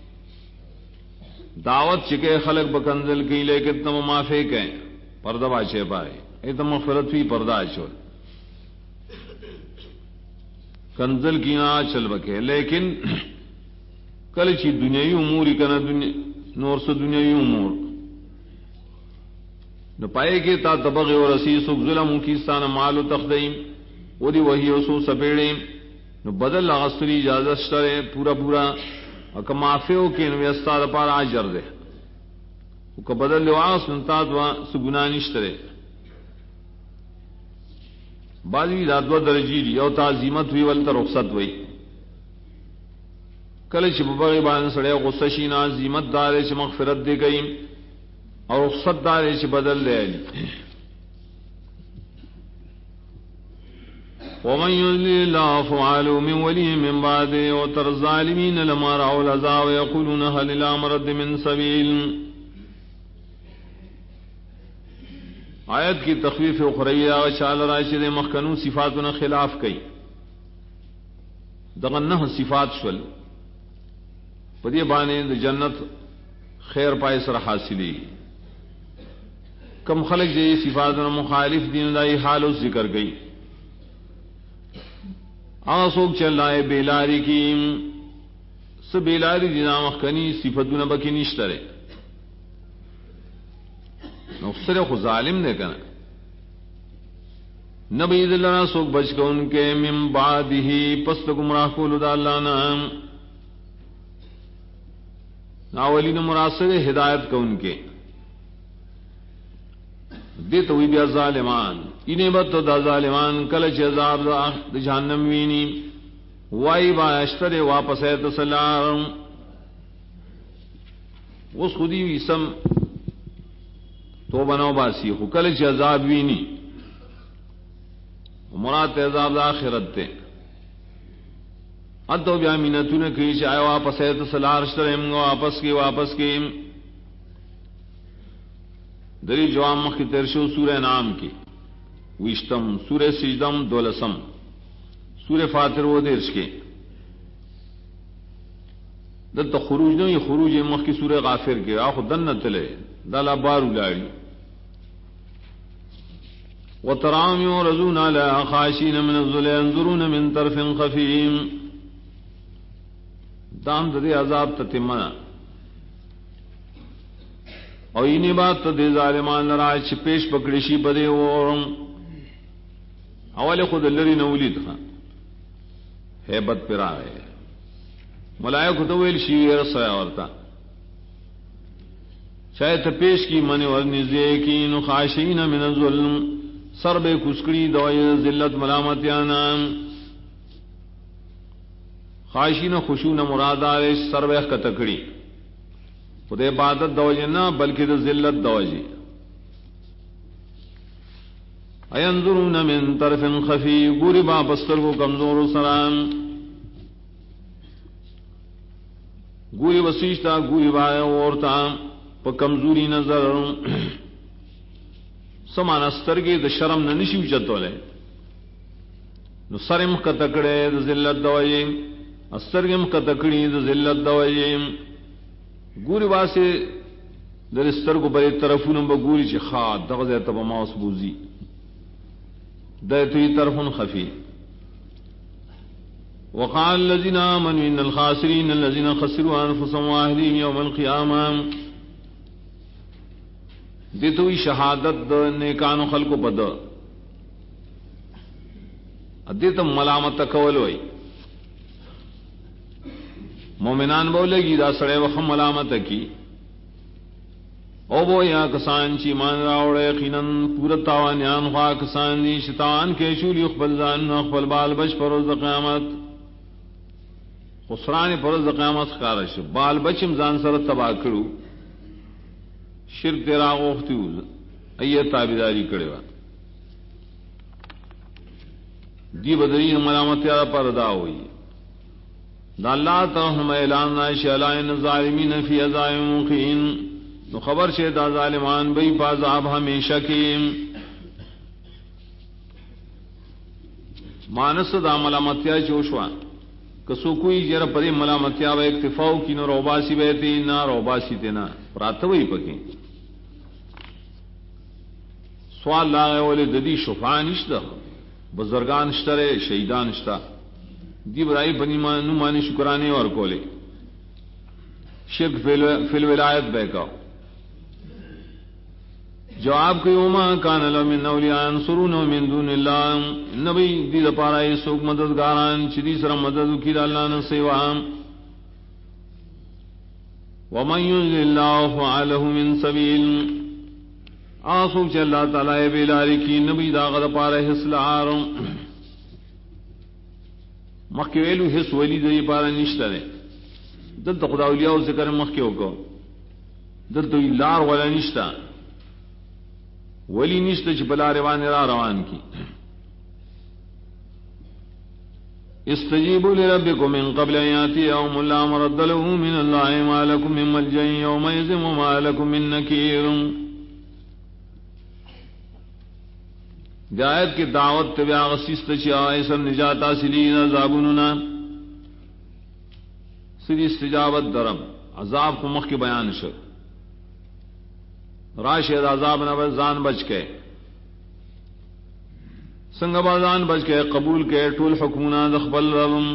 دعوت چکے خلق بکنزل کی لیکن تم معافی کہیں پردہ باچے پائے ایتم مغفرت بھی پردہ چول کنزل کی نا چل بکے لیکن کل چی دنیاوی اموری کنا نور سے دنیاوی امور نو پائے کے تا تبغی و رسی سک ظلم کیستان مالو تخدیم او دی وحی و سو سپیڑیم نو بدل لغستری اجازت شترے پورا پورا اکا معافیو کے نو استاد پار آجر دے اکا بدل لواس نتاد و سگنانی شترے بعضی دادو درجی دی او تعظیمت ہوئی والتا رخصت ہوئی کل چھ ببغی بان سڑے غصہ شین عظیمت دارے چھ مغفرت دے گئیم اور رخصت دارے چھ بدل دے علی ومن يضلل الله فعلوا من ولي من بعد وتر الظالمين لما رأوا العذاب يقولون هل إلى مرد من سبيل آیت کی تخفیف اخریہ شال راشد مخکنو صفاتنا خلاف کئی دغنہ صفات شول پدی بانے جنت خیر پائے سر حاصلی کم خلق جے صفاتنا مخالف دین لائی حال اس ذکر گئی آسوک چل رائے بیلاری کی سب بیلاری دینا مخکنی صفتنا بکی نشترے نفسر خو ظالم دے کنا نبی اللہ سوک بچ کا ان کے من بعدہی پس گمراہ کولو دا اللہ نام ناولین مراسل ہدایت کا ان کے دیتا ہوئی بیا ظالمان انہیں بتو دا ظالمان کلچ عذاب دا جہنم وینی وائی با اشتر واپس ہے تسلام اس خودی ویسم تو بناو باسی خو کلچ عذاب وینی مراد عذاب دا آخرت تے اتو بیا مینتو نے کہی چاہے واپس ہے تسلار اشتر واپس کی دری جوام مخ کی ترشو سورہ نام کی وشتم سورہ سجدم دولسم سورہ فاتر و درش کے دلتا خروج نہیں یہ خروج مخ کی سورہ غافر کے آخو دن نہ تلے دالا بارو لاڑی وترام يعرضون على خاشعين من الذل ينظرون من طرف خفي دام دے عذاب تتمنا اور انہی بات تو دے ظالمان لرائے چھ پیش پکڑشی بدے ورم اول خود لری نولید خان حیبت پر آئے ملائک تو ویل شیوی رسایا ورتا شاید پیش کی منی ورنزے کی نو خاشعین من الظلم سر بے کسکڑی دوئی ذلت ملامتیانا خاشعین خشون مرادارش سر بے کتکڑی خود عبادت دوجہ نہ بلکہ دا ذلت دوجہ اینظرون من طرف خفی گوری با بستر کو کمزور سران گوری وسیشتا گوری وای اورتا پا کمزوری نظر سمان استرگی دا شرم ننشیو چتو لے نو سرم کتکڑے دا ذلت دوئیم استرگم کتکڑی دا ذلت دوئیم گوری واسے در استرگو بری طرفون با گوری چی خواد دغزی تبا ماس بوزی دیتوی طرفن خفی وقال الذين آمنوا إن الخاسرين الذين خسروا أنفسهم وأهليهم يوم القيامة دیتوی شہادت نیکانو خلقو پد دیتم ملامت کولوئی مومنان بولے گی دا سڑے وخم ملامت کی او بو یا کسان چی مان راوڑے یقیناً پورت تاوانیان خواہ کسان دی شیطان کے شولی اخبل زان اخبل بال بچ پروز قیامت خسران پروز قیامت خارش بال بچم زان سر تباہ کرو شرک تیرا غوختی ہو ایہ تابداری کرے وا دی بدری ملامت یا پردا ہوئی دا اللہ تعالی اعلان نائش علائن الظالمین فی عذاب مقیم نو خبر شے دا ظالمان بئی پازاب ہمیشہ کی مانس دا ملامتیا چوشوا کسو کوئی جر پدی ملامتیا و اکتفاو کی نو روباسی بیتی نا روباسی تینا پراتوئی پکی سوال لاغے والے ددی شفاع نشتا بزرگان شترے شہیدان شتا دی برائی بنی نو مانی شکرانے اور کولے شرک فی الولایت بیکاو جواب کہ وما کان لهم من اولیاء انصرون من دون اللہ نبی دی پارا سوک مددگاران چدی سر مدد کی اللہ نے سوا ومن یضلل اللہ فعله من سبیل آسوک چ اللہ تعالی بلاری کی نبی دا غد پارا حسلار مخکویلو حس ولی دی پارا نشترے دلتا خدا اولیاء ذکر مخکیو کو دلتا لار ولا نشتا ولی نشت چ بلا روان را روان کی استجیبوا لربکم من قبل ان یاتی یوم لا مرد له من اللہ ما لکم من ملجأ یومئذ وما لکم من نکیر جایت کی دعوت تبع غسیست چا ایسا نجات حاصلین عذابنا سری استجابت درم عذاب کو مخ کے بیان شد راشد عذاب نہ زان بچ کے سنگ بازان بچ کے قبول کے ٹول حکمنا دخبل ربم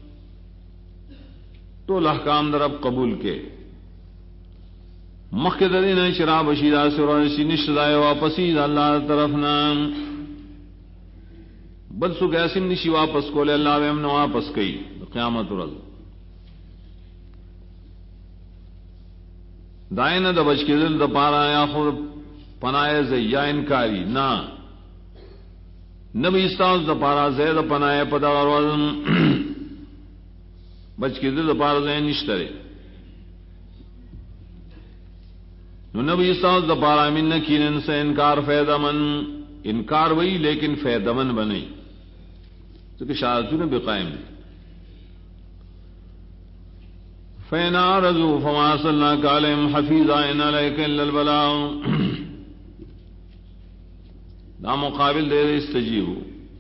ٹول احکام درب قبول کے مخ کے دین شراب شیرا سرشی نشدائے واپسی اللہ طرف نام بد سو گیسم نشی واپس کو لے اللہ ویم نے واپس کئی قیامت رض دائن دا بچ کے دل دا پارا یا خود پنائے زیا انکاری نا نبی استاذ دا پارا زید پنائے پدا وزن بچ کے دل دا پارا زین نشترے نو نبی استاذ دا پارا من نکین سے انکار فیدہ من انکار وئی لیکن فیدہ من بنئی تو شہادتوں نے بقائم دی فَإِنْ أَعْرَضُوا فَمَا أَرْسَلْنَاكَ عَلَيْهِمْ حَفِيظًا إِنْ عَلَيْكَ إِلَّا الْبَلَاغُ دا مقابل دے استجیبو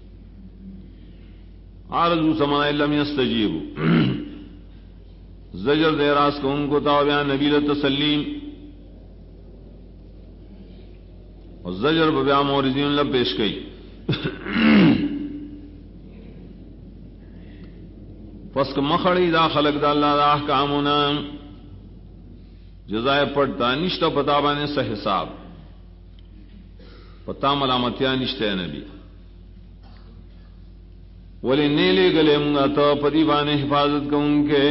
عارضو سمائے لم یستجیبو زجر دے راس کو ان کو تاویان نبیل تسلیم اور زجر ببیان موردین لب پیش گئی فسک مخڑی دا خلق دا اللہ دا احکامنا جزائے پڑتا نشتا پتا بانے سا حساب پتا ملامتیا نشتا ہے نبی ولی نیلے گلے منگا تو پتی بانے حفاظت کا ان کے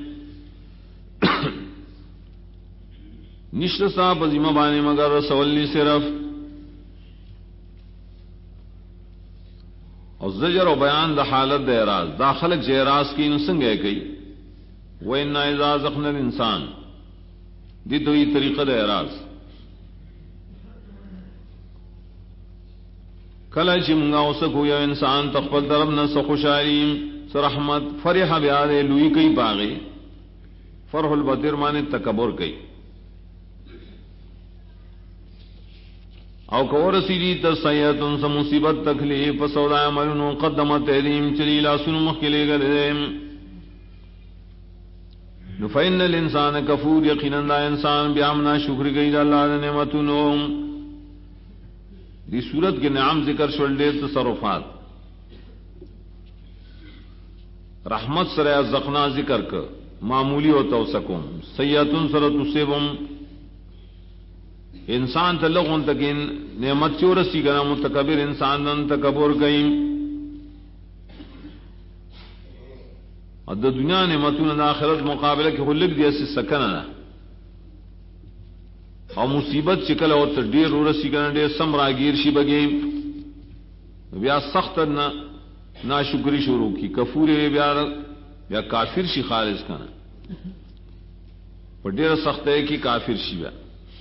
نشتا سا پزیمہ بانے مگر رسولی صرف اور زجر و بیان دا حالت دا اعراض دا خلق جے اعراض کی نسنگ ہے کئی وَإِنَّا إِذَا زَقْنَ الْإِنسان دی تو یہ طریقہ دا اعراض کل چمگا اسکو یا انسان تقبل درب نس خوشاریم سرحمت فرح بیادے لوئی کئی باغی فرح البطر مانے تکبر کئی او کو رسیدی تسیئتن سا مصیبت تکلیف سودا عملن قدمت ایدیم چلی لا سنو مخلے گلیم فإن الانسان کفور یقینا دا انسان بیامنا شکر گئی دا اللہ دا نعمتنو دی صورت کے نعم ذکر شول دیر تصرفات رحمت سریا زخنا ذکر کر معمولی و توسکم سیئتن سرت اسیبم انسان تلغن تکین نعمت چورسی گنا متکبر انسان دن تکبر گئیم اور دا دنیا نعمتون دا آخرت مقابلہ کی خلق دی ایسی سکننا اور مصیبت چکل اور تردیر رورسی گنا دیر سم راگیر شی بگیم بیا سخت نا شکری شروع کی کفور بیا کافر شی خالص کنا پر دیر سخت ہے کی کافر شی بیا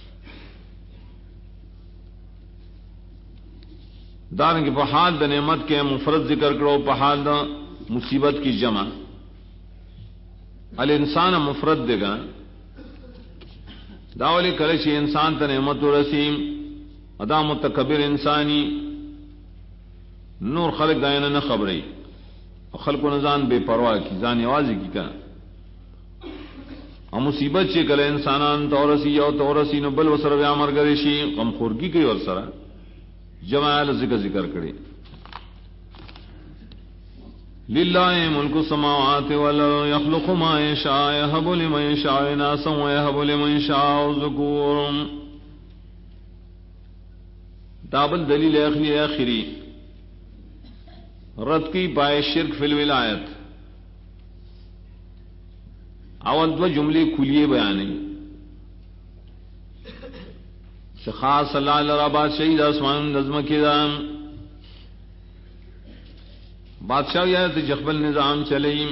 دارن کے پہاد دا نعمت کے مفرد ذکر کرو پہاد دا مصیبت کی جمع الانسان مفرد دے گا داولی کلشی انسان تا نعمت و رسیم ادا متکبر انسانی نور خلق دائنا نہ خبری خلق و نزان بے پرواہ کی زانی آوازی کی کنا اور مصیبت چے کل انسانان تورسی یا تورسی نو بل وسر بیامر گریشی غم خورگی کئی اور سرا جمع ذکر کرے للہ ملک السماوات والارض یخلق ما یشاء یهب لمن یشاء اناثا ویهب لمن یشاء الذکور دابل دلیل اخری آخری رد کی پائے شرک فی الولایت اول دو جملے کلیے بیانے خاص اللہ علیہ بادشاہی آسمان نظم کے دام بادشاہ یا جخبل نظام چلیم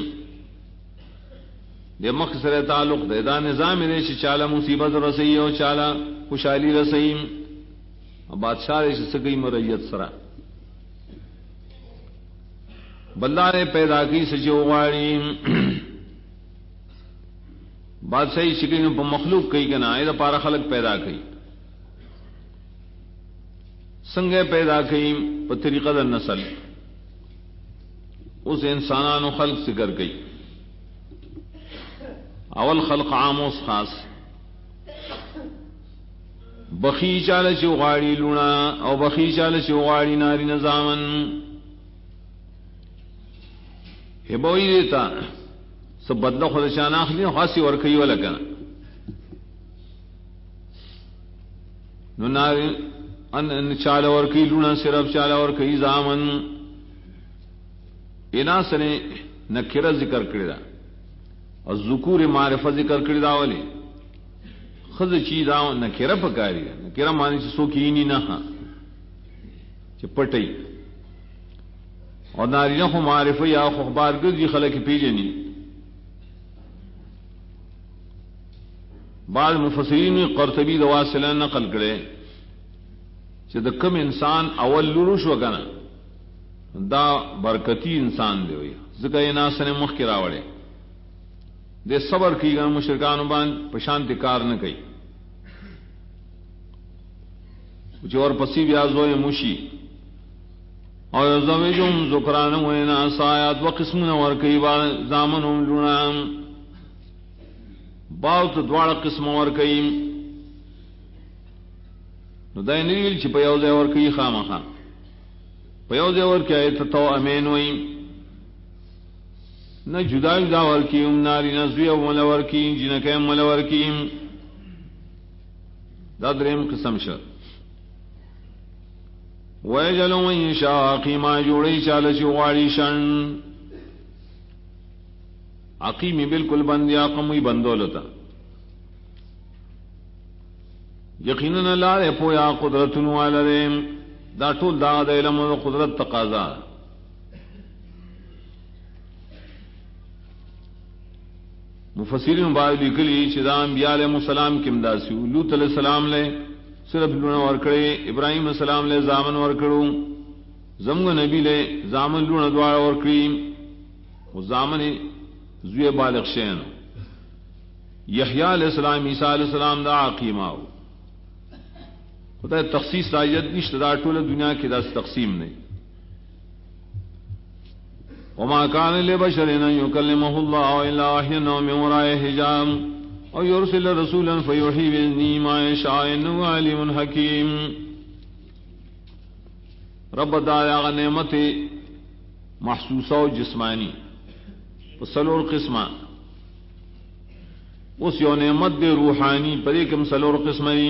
دے مخصر تعلق دے دا نظام ریش چالا مصیبت رسئی اور چالا خوشحالی رسئیم بادشاہ ریش سگئی مریت سرا بلہ نے پیدا کی سچو غاریم بادشاہی شکل پا مخلوق کئی کنا اے دا پارا خلق پیدا کئی سنگے پیدا کئی پا طریقہ دا نسل اس انسانان و خلق ذکر گئی اول خلق عام و خاص بخی چال چوغاڑی لونا او بخی چال چوغاڑی ناری نظامن ہبوئی دیتا سب بدلا خود شاناخ دی خاصی ورکی والا کنا نو ناری ان چال ورکی لونا صرف چال ورکی زامن اناس نے نکرہ ذکر کردہ اور ذکور معرفہ ذکر کردہ والی خز چیز آؤ نکرہ پکاری گا نکرہ معنی سے سوکینی نہ چپٹئی اور نارینہ خو معرفہ یا خبار گردی خلق پیجنی بعض مفسرین قرطبی دواصلہ نقل کرے کہ دا کم انسان اول لروش وکنا دا برکتی انسان دے ہوئی ذکر ناس نے مخ کی راوڑے دے صبر کی گا مشرکان بان پشانتی کار نہ کئی جو اور پسی بیازوئے مشی اور زوجم ذکران وینا سایات و قسمنا ورکی زامنهم لونام باوت دوار قسم ورکی نو دای نیل چی پیوزے ورکی خامخا پیوزے ورکی آیت تو امین ویم نہ جدا جدا ورکیم ناری نزوی ملا ورکیم جنکیم ملا ورکیم دا دریم قسم شد ویجلو من یشاء قیما جوڑی چالشی غاڑی شن عقیمی بالکل بند یا قموی بندولتا یقیناً اللہ رے پویا قدرتن والا ریم دا طول دا دا علم و قدرت تقاضا مفسرین باید لکلی چی دا انبیاء علیہ السلام کم داسیو لوط علیہ السلام لے صرف لونا ورکڑے ابراہیم علیہ السلام لے زامن ورکڑو زمگ نبی لے زامن لونا دوار ورکڑی و زامن زوی بالغ شین یحییٰ علیہ السلام عیسیٰ علیہ السلام دا عقیمہ ہو خدا تخصیص رایت نشت دا ټول دنیا کی دا تقسیم نہیں. وما كان لبشر ان يكلمه الله الا وحيا او من وراء حجاب او يرسل رسولا فيوحي باذنه ما يشاء انه عليم حكيم. رب تعالی نعمت محسوسہ و جسمانی سلور قسمہ اس یو نعمت دے روحانی پر ایکم سلور قسمین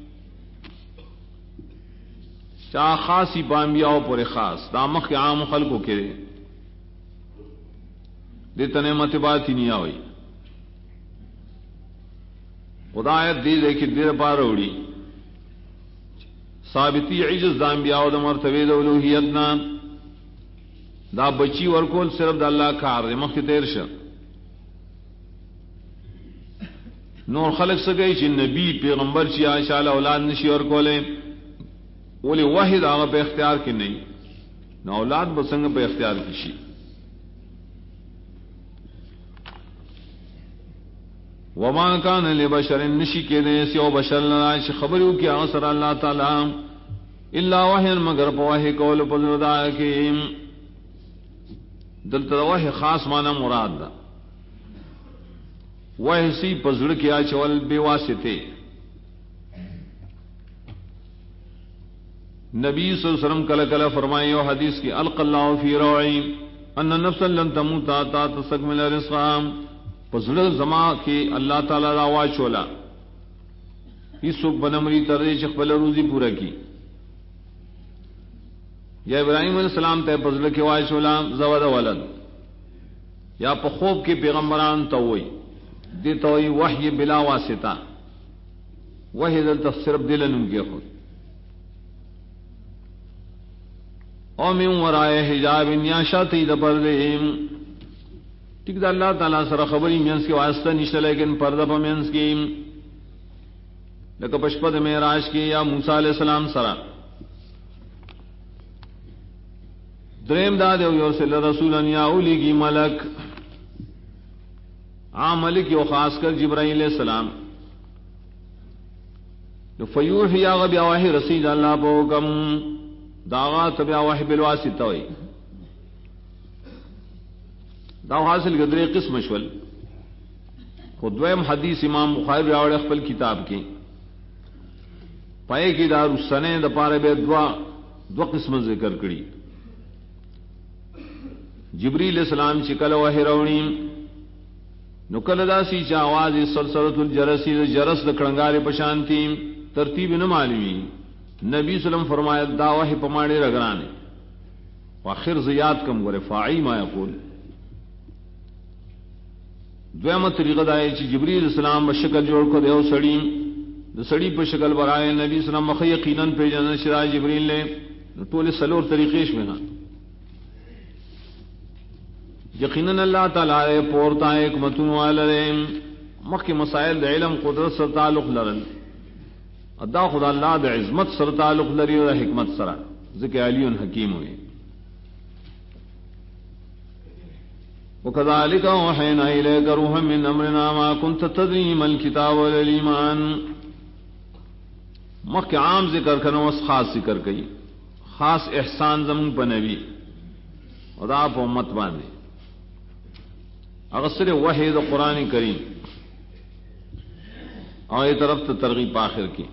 چاہ خاصی بانبیاؤ پر خاص دامخ کے عام خلقوں کے دیتا نعمت باتی نہیں آئی خدایت دے دے کہ دیر پار اوڑی ثابتی عجز دانبیاؤ دا مرتبہ دا الوحیتنا دا بچی ورکول صرف دا اللہ کار دے مخ تیر شا نور خلق سگئی چی نبی پیغمبر چی آشاءاللہ اولاد نشی ورکولے ولی واحد آغا پہ اختیار کی نہیں نہ اولاد بسنگ پہ اختیار کی شی. وما كان لبشر نشی کے دے سیو بشر لنائش خبریو کی آسر اللہ تعالی الا وحی مگر پواہی قول پذردہ کی دلتا وحی خاص معنی مراد دا وحی سی پذر کیا چول بے واسطے. نبی صلی اللہ علیہ وسلم کل کل فرمائے اور حدیث کی الق اللہ فی روعی ان نفسا لن تموت تا تستکمل رزقها پزړ زما کې اللہ تعالی را واچولا هیڅوک بنمری تر دې چې خپل روزي پورا کی. یا ابراہیم علیہ السلام ته پزړ کې واچولا زواد ولد یا په خوب کې پیغمبران ته وای دې ته وای وحی بلا واسطه وحی دل تفسیر دلن کې خود او من ورائے حجاب یا شاتی دا پردیم ٹھیک دا اللہ تعالیٰ سر خبری مینس کے واسطہ نشتا لیکن پردہ پا مینس کی لکہ پشپد معراج کی یا موسیٰ علیہ السلام سرا دریم دادے یرسل رسولا یا اولی کی ملک عام ملک و خاص کر جبرائیل علیہ السلام فیوحی آغا بیاواہی رسید اللہ پا حکم داغا تبع وحی بالواسطہ ہوئی داو حاصل قدرے قسم شول خودویم حدیث امام بخاری راوڑ اخبر کتاب کی پائے کی دار السنے دا پارے بے دو قسم ذکر کری. جبریل السلام چکل وحی روڑی نکل دا سی چا آواز سلسلت الجرسی جرس دا کڑنگارے پشانتی ترتیب نہ معلومی. نبی سلم فرمایا دا وحی پماڑے رگرانے واخر زیاد کم گرے فاعی ما یقول. دویمہ طریقہ دا ہے چی جبریل السلام بشکل جوڑ کو دیو سڑی دا سڑی پر شکل برائے نبی سلم مخی یقیناً پہ جنن شرائے جبریل لے طول سلور طریقیش میں ہاں یقیناً اللہ تعالی پورتا ایک متون والے مخی مسائل دا علم قدرت سر تعلق لرن ادا خدا اللہ دا عظمت سر تعلق لری و حکمت سرا ذکر علی حکیم ہوئے. وَكَذَلِكَ أَوْحَيْنَا إِلَيْكَ رُوحًا مِّنْ أَمْرِنَا مَا كُنْتَ تَدْرِي مَا الْكِتَابُ وَلَا الْإِيمَانُ مخ عام ذکر کرنا اس خاص ذکر کئی خاص احسان زمون پا نبی اور آپ امت باندے اغسر وحید قرآن کریم اور یہ طرف ترغیب آخر کی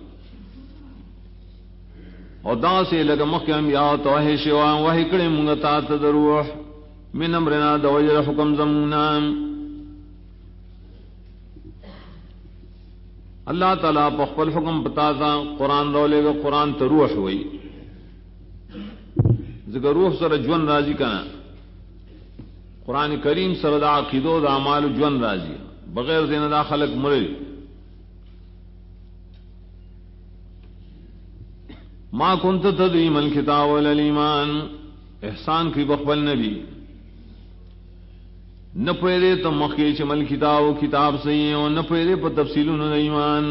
اور دا سے لگا مخ انبیاء توحی شوان وحی کڑے منگتا تدروح من امرنا دوجر حکم زمونا اللہ تعالیٰ پخپل حکم بتاتا قرآن رولے گا قرآن تروح ہوئی ذکر روح سر جون راضی کنا قرآن کریم سر دا عقیدو دا عمال جون راضی بغیر زین دا خلق مرل ما کنت تدری من کتاب والایمان احسان کی بخبل نبی نہ پیرے تو مخی چمل کتاب کتاب صحیح اور نہ پیرے پر تفصیل ایمان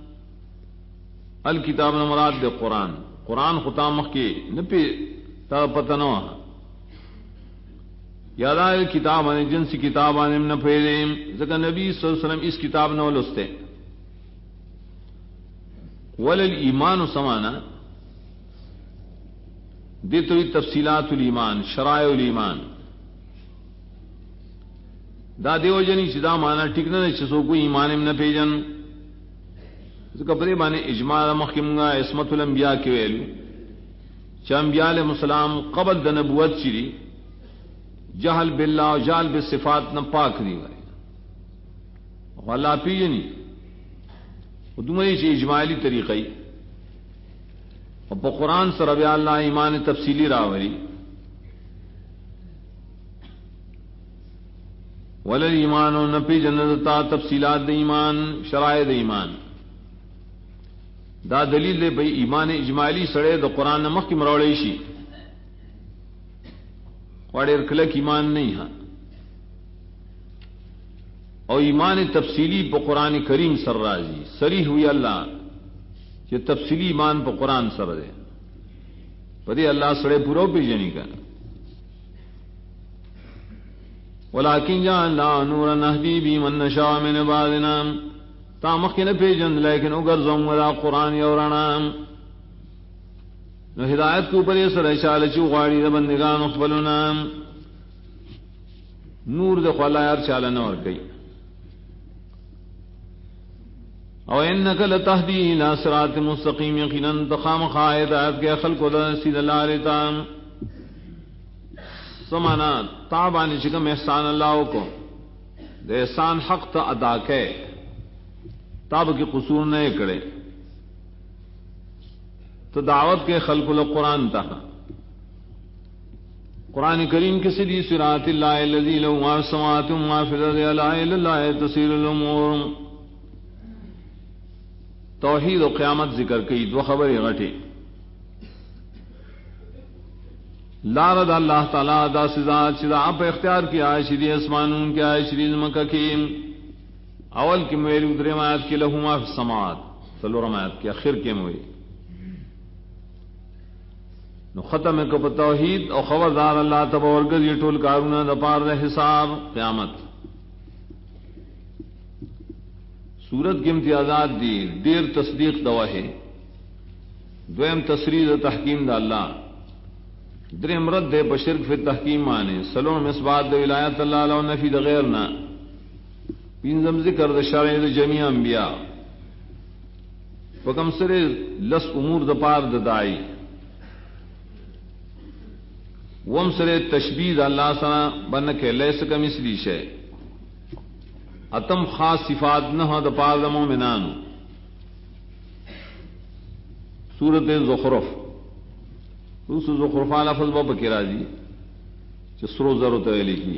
الکتاب نہ مراد دے قرآن قرآن خطا مخی نہ پہ تا پتہ نہ یادا کتاب نے جنسی کتاب آنے نہ پھیلے ذکر نبی صلی اللہ علیہ وسلم اس کتاب نہ لستے ولل ایمان سمانا دیتوی تفصیلات الایمان شرائع الایمان دا دیو جنی چدا مانا ٹھیک نہ چسو کوئی ایمان نہ پیجن ذکر پرے بانے اجماع مخکمگا عصمت الانبیاء کے ویلو چا انبیاء علیہ السلام قبل دا نبوت چری جہل باللہ و جہل بالصفات نہ پاک دی گئے اللہ پیجنی دمری چی اجماعی طریقی اور پا قرآن سر ربی اللہ ایمان تفصیلی راوری ولل ایمان و نپی جنتا تفصیلات دا ایمان شرائع دا ایمان دا دلیل دے بھئی ایمان اجمالی سڑے دا قرآن نمخ کی مروڑیشی وڑیر کلک ایمان نہیں ہاں اور ایمان تفصیلی پا قرآن کریم سر راضی سریح ہوئی اللہ کہ تفصیلی ایمان پا قرآن سر دے پدے اللہ سڑے پورو پی جنی کا ولیکن جعلنا نورا نہدی بی من نشاء من عبادنا تا مخی نہ پیجن لیکن اگر زمرا قرآن یورانا نو ہدایت کے اوپر یہ سر اشال چو غاڑی دا بندگان اخبلنا نور دا خوالا یار چالا نور گئی او انک لتہدی الى صراط مستقیم یقینا تخام خائد آیت کے خلق و دا سید اللہ رتا سمانا تابانی چکم احسان اللہ کو دے احسان حق تا ادا کے تاب کی قصور نہ کرے تو دعوت کے خلق القرآن تھا قرآن کریم کے سری صراط اللہ الذی له ما فی السماوات و ما فی الارض الا الی اللہ تصیر الامور توحید و قیامت ذکر کی دو خبر غٹی لارد اللہ تعالی دا سزا چدا آپ اختیار کی عائشری اسمانون کی عائشری مکہ کی اول کی مویل ادھر مایت کی لہو ما فی السماوات سلور مایت کی اخر کے مویل نو ختم ہے کہ توحید اور خبردار اللہ تبارک یہ ٹول کارونا دپار دے حساب قیامت سورت کی امتیازات دی دیر تصدیق دوا ہے دویم تصریح تحکیم دا اللہ درم رد دے بشرک فی تحکیم مانے سلون مسبات دے ولایت اللہ علیہ نفی دا غیرنا پینزم ذکر دا شرع دا جمیع انبیاء وکم سرے لس امور دا پار دا دائی وم سرے تشبیہ دا اللہ سنا بنکے لیس کمثلی شے اتم خاص صفات نہ دا پار دا مومنان سورت زخرف روس زخرفہ لفظ بابا کی راضی چسرو ضرورت علی کی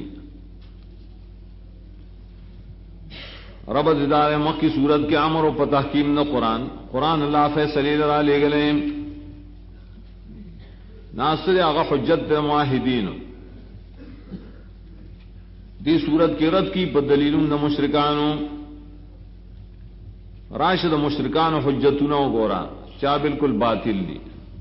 رب ادار مکی صورت کے امر و پتحکیم نہ قرآن اللہ فیصلے را لے گلے ناصر آغا حجت معاہدین دی صورت کی رد کی بدلیل نہ مشرکانو راشد مشرکان و حجتنا گورا چا بالکل باطل دی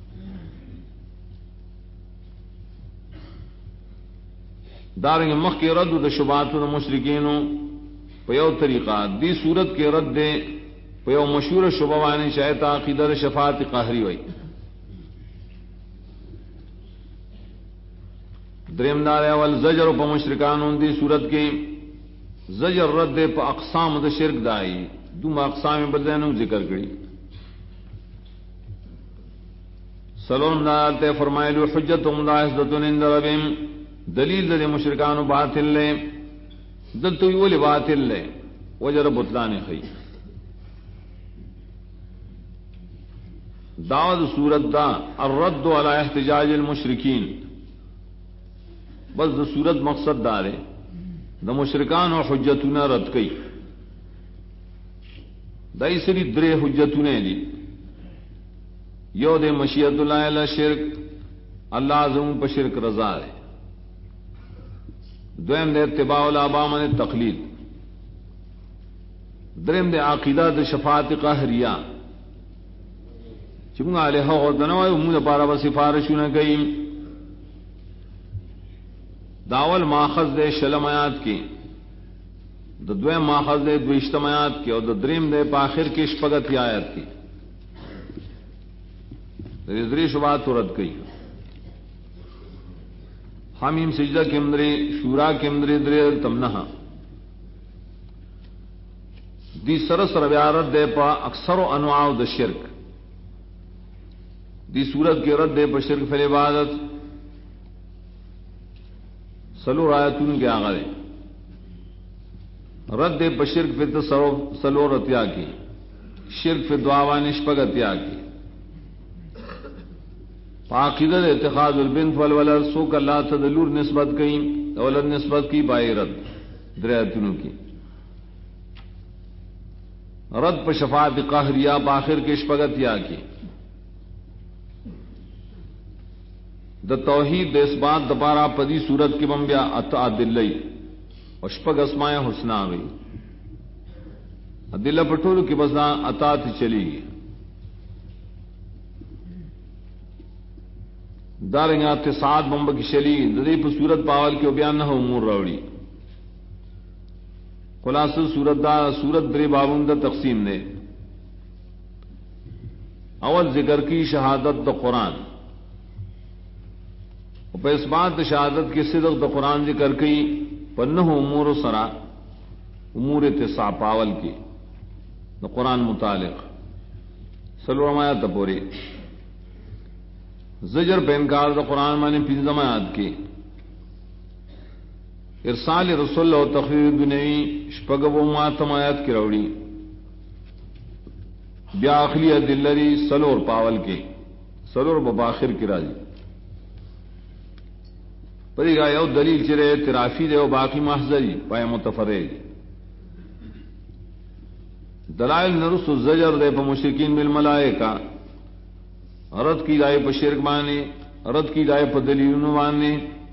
دارنگ مخ کے رد و شبہات و مشرکینو پیو طریقہ دی صورت کے رد دے پیو مشہور شبہ وانی شایتا عقیدہ شفاعت قہری ہوئی دریم دار اول زجر پا مشرکانون دی صورت کی زجر رد دے پا اقسام دا شرک دائی دوم اقسام بدلینو ذکر کری سلون دار تے فرمائلو حجتهم داعزدتن اند ربیم دلیل دے مشرکانو باطل لے دلتوی ولی باطل لے وجر بطلان خی دعوت صورت دا الرد علی احتجاج المشرکین بس دا صورت مقصد دارے دا مشرکان و حجتنا رد کئی دا اسری درے حجتنے دی یو دے مشیت اللہ علی شرک اللہ عزم پا شرک رضا ہے دویم دے اتباع الابا من تقلید دریم دے عقیدہ دے شفاعت قہریہ چونگا علیہ غردنوائی امود پارا با سفارشونا گئیم داول ماخذ دے شلم آیات کی، دا دویم ماخذ دے دویشتم آیات کی، اور دا دریم دے پاخر کی شپگت آیات کی. دری شبات رد کی. حمیم سجدہ کے اندرے شورا کے اندرے درے تمنہا دی سرسر بیارت دے پا اکثر و انواع دا شرک. دی صورت کے رد دے پا شرک فی العبادت سلو رایتون کے آغا دے. رد دے پا شرک فی تصرف سلو رتیا کی، شرک فی دعاوان شپگتیا کی. عقیدہ اتخاذ البنت والولد سوک اللہ تدلور نسبت کی، اولد نسبت کی بائے رد درایتونوں کی. رد پا شفاعت قہریہ باخر کے شپگتیا کی. دا توحید دا اس بات دپارا پدی صورت کی بمبیا اتا دلی اور شپگ اسماء حسنہ ہوئی. دل پٹولو کی بسا اتا تی چلی گئی. دارنگا اتصاد بمب کی شلی ددی پر صورت پاول کے بیان نہ امور راوڑی. خلاص صورت دا صورت دری بابون دا تقسیم دے. اول ذکر کی شہادت دا قرآن، پہ اس بات شہادت کی صدق دا قرآن ذکر کی پنہ امور سرا امور اتساع پاول کی دا قرآن متعلق سلورمایا تپوری. زجر پہ انکار دا قرآن مانے پنجم آیات کی. ارسال رسول و تخریر دنیوی شپگب و ماتم آیات کی روڑی. بیا اخلی دلری سلور پاول کے سلور بباخر کی راجی پری گا یو دلیل چرے ترافی دے و باقی محضری پائے متفرد. دلائل نرس زجر دے پا مشرکین بالملائکہ، رد کی جائے پا شرک بانے، رد کی جائے پا دلیلون بانے،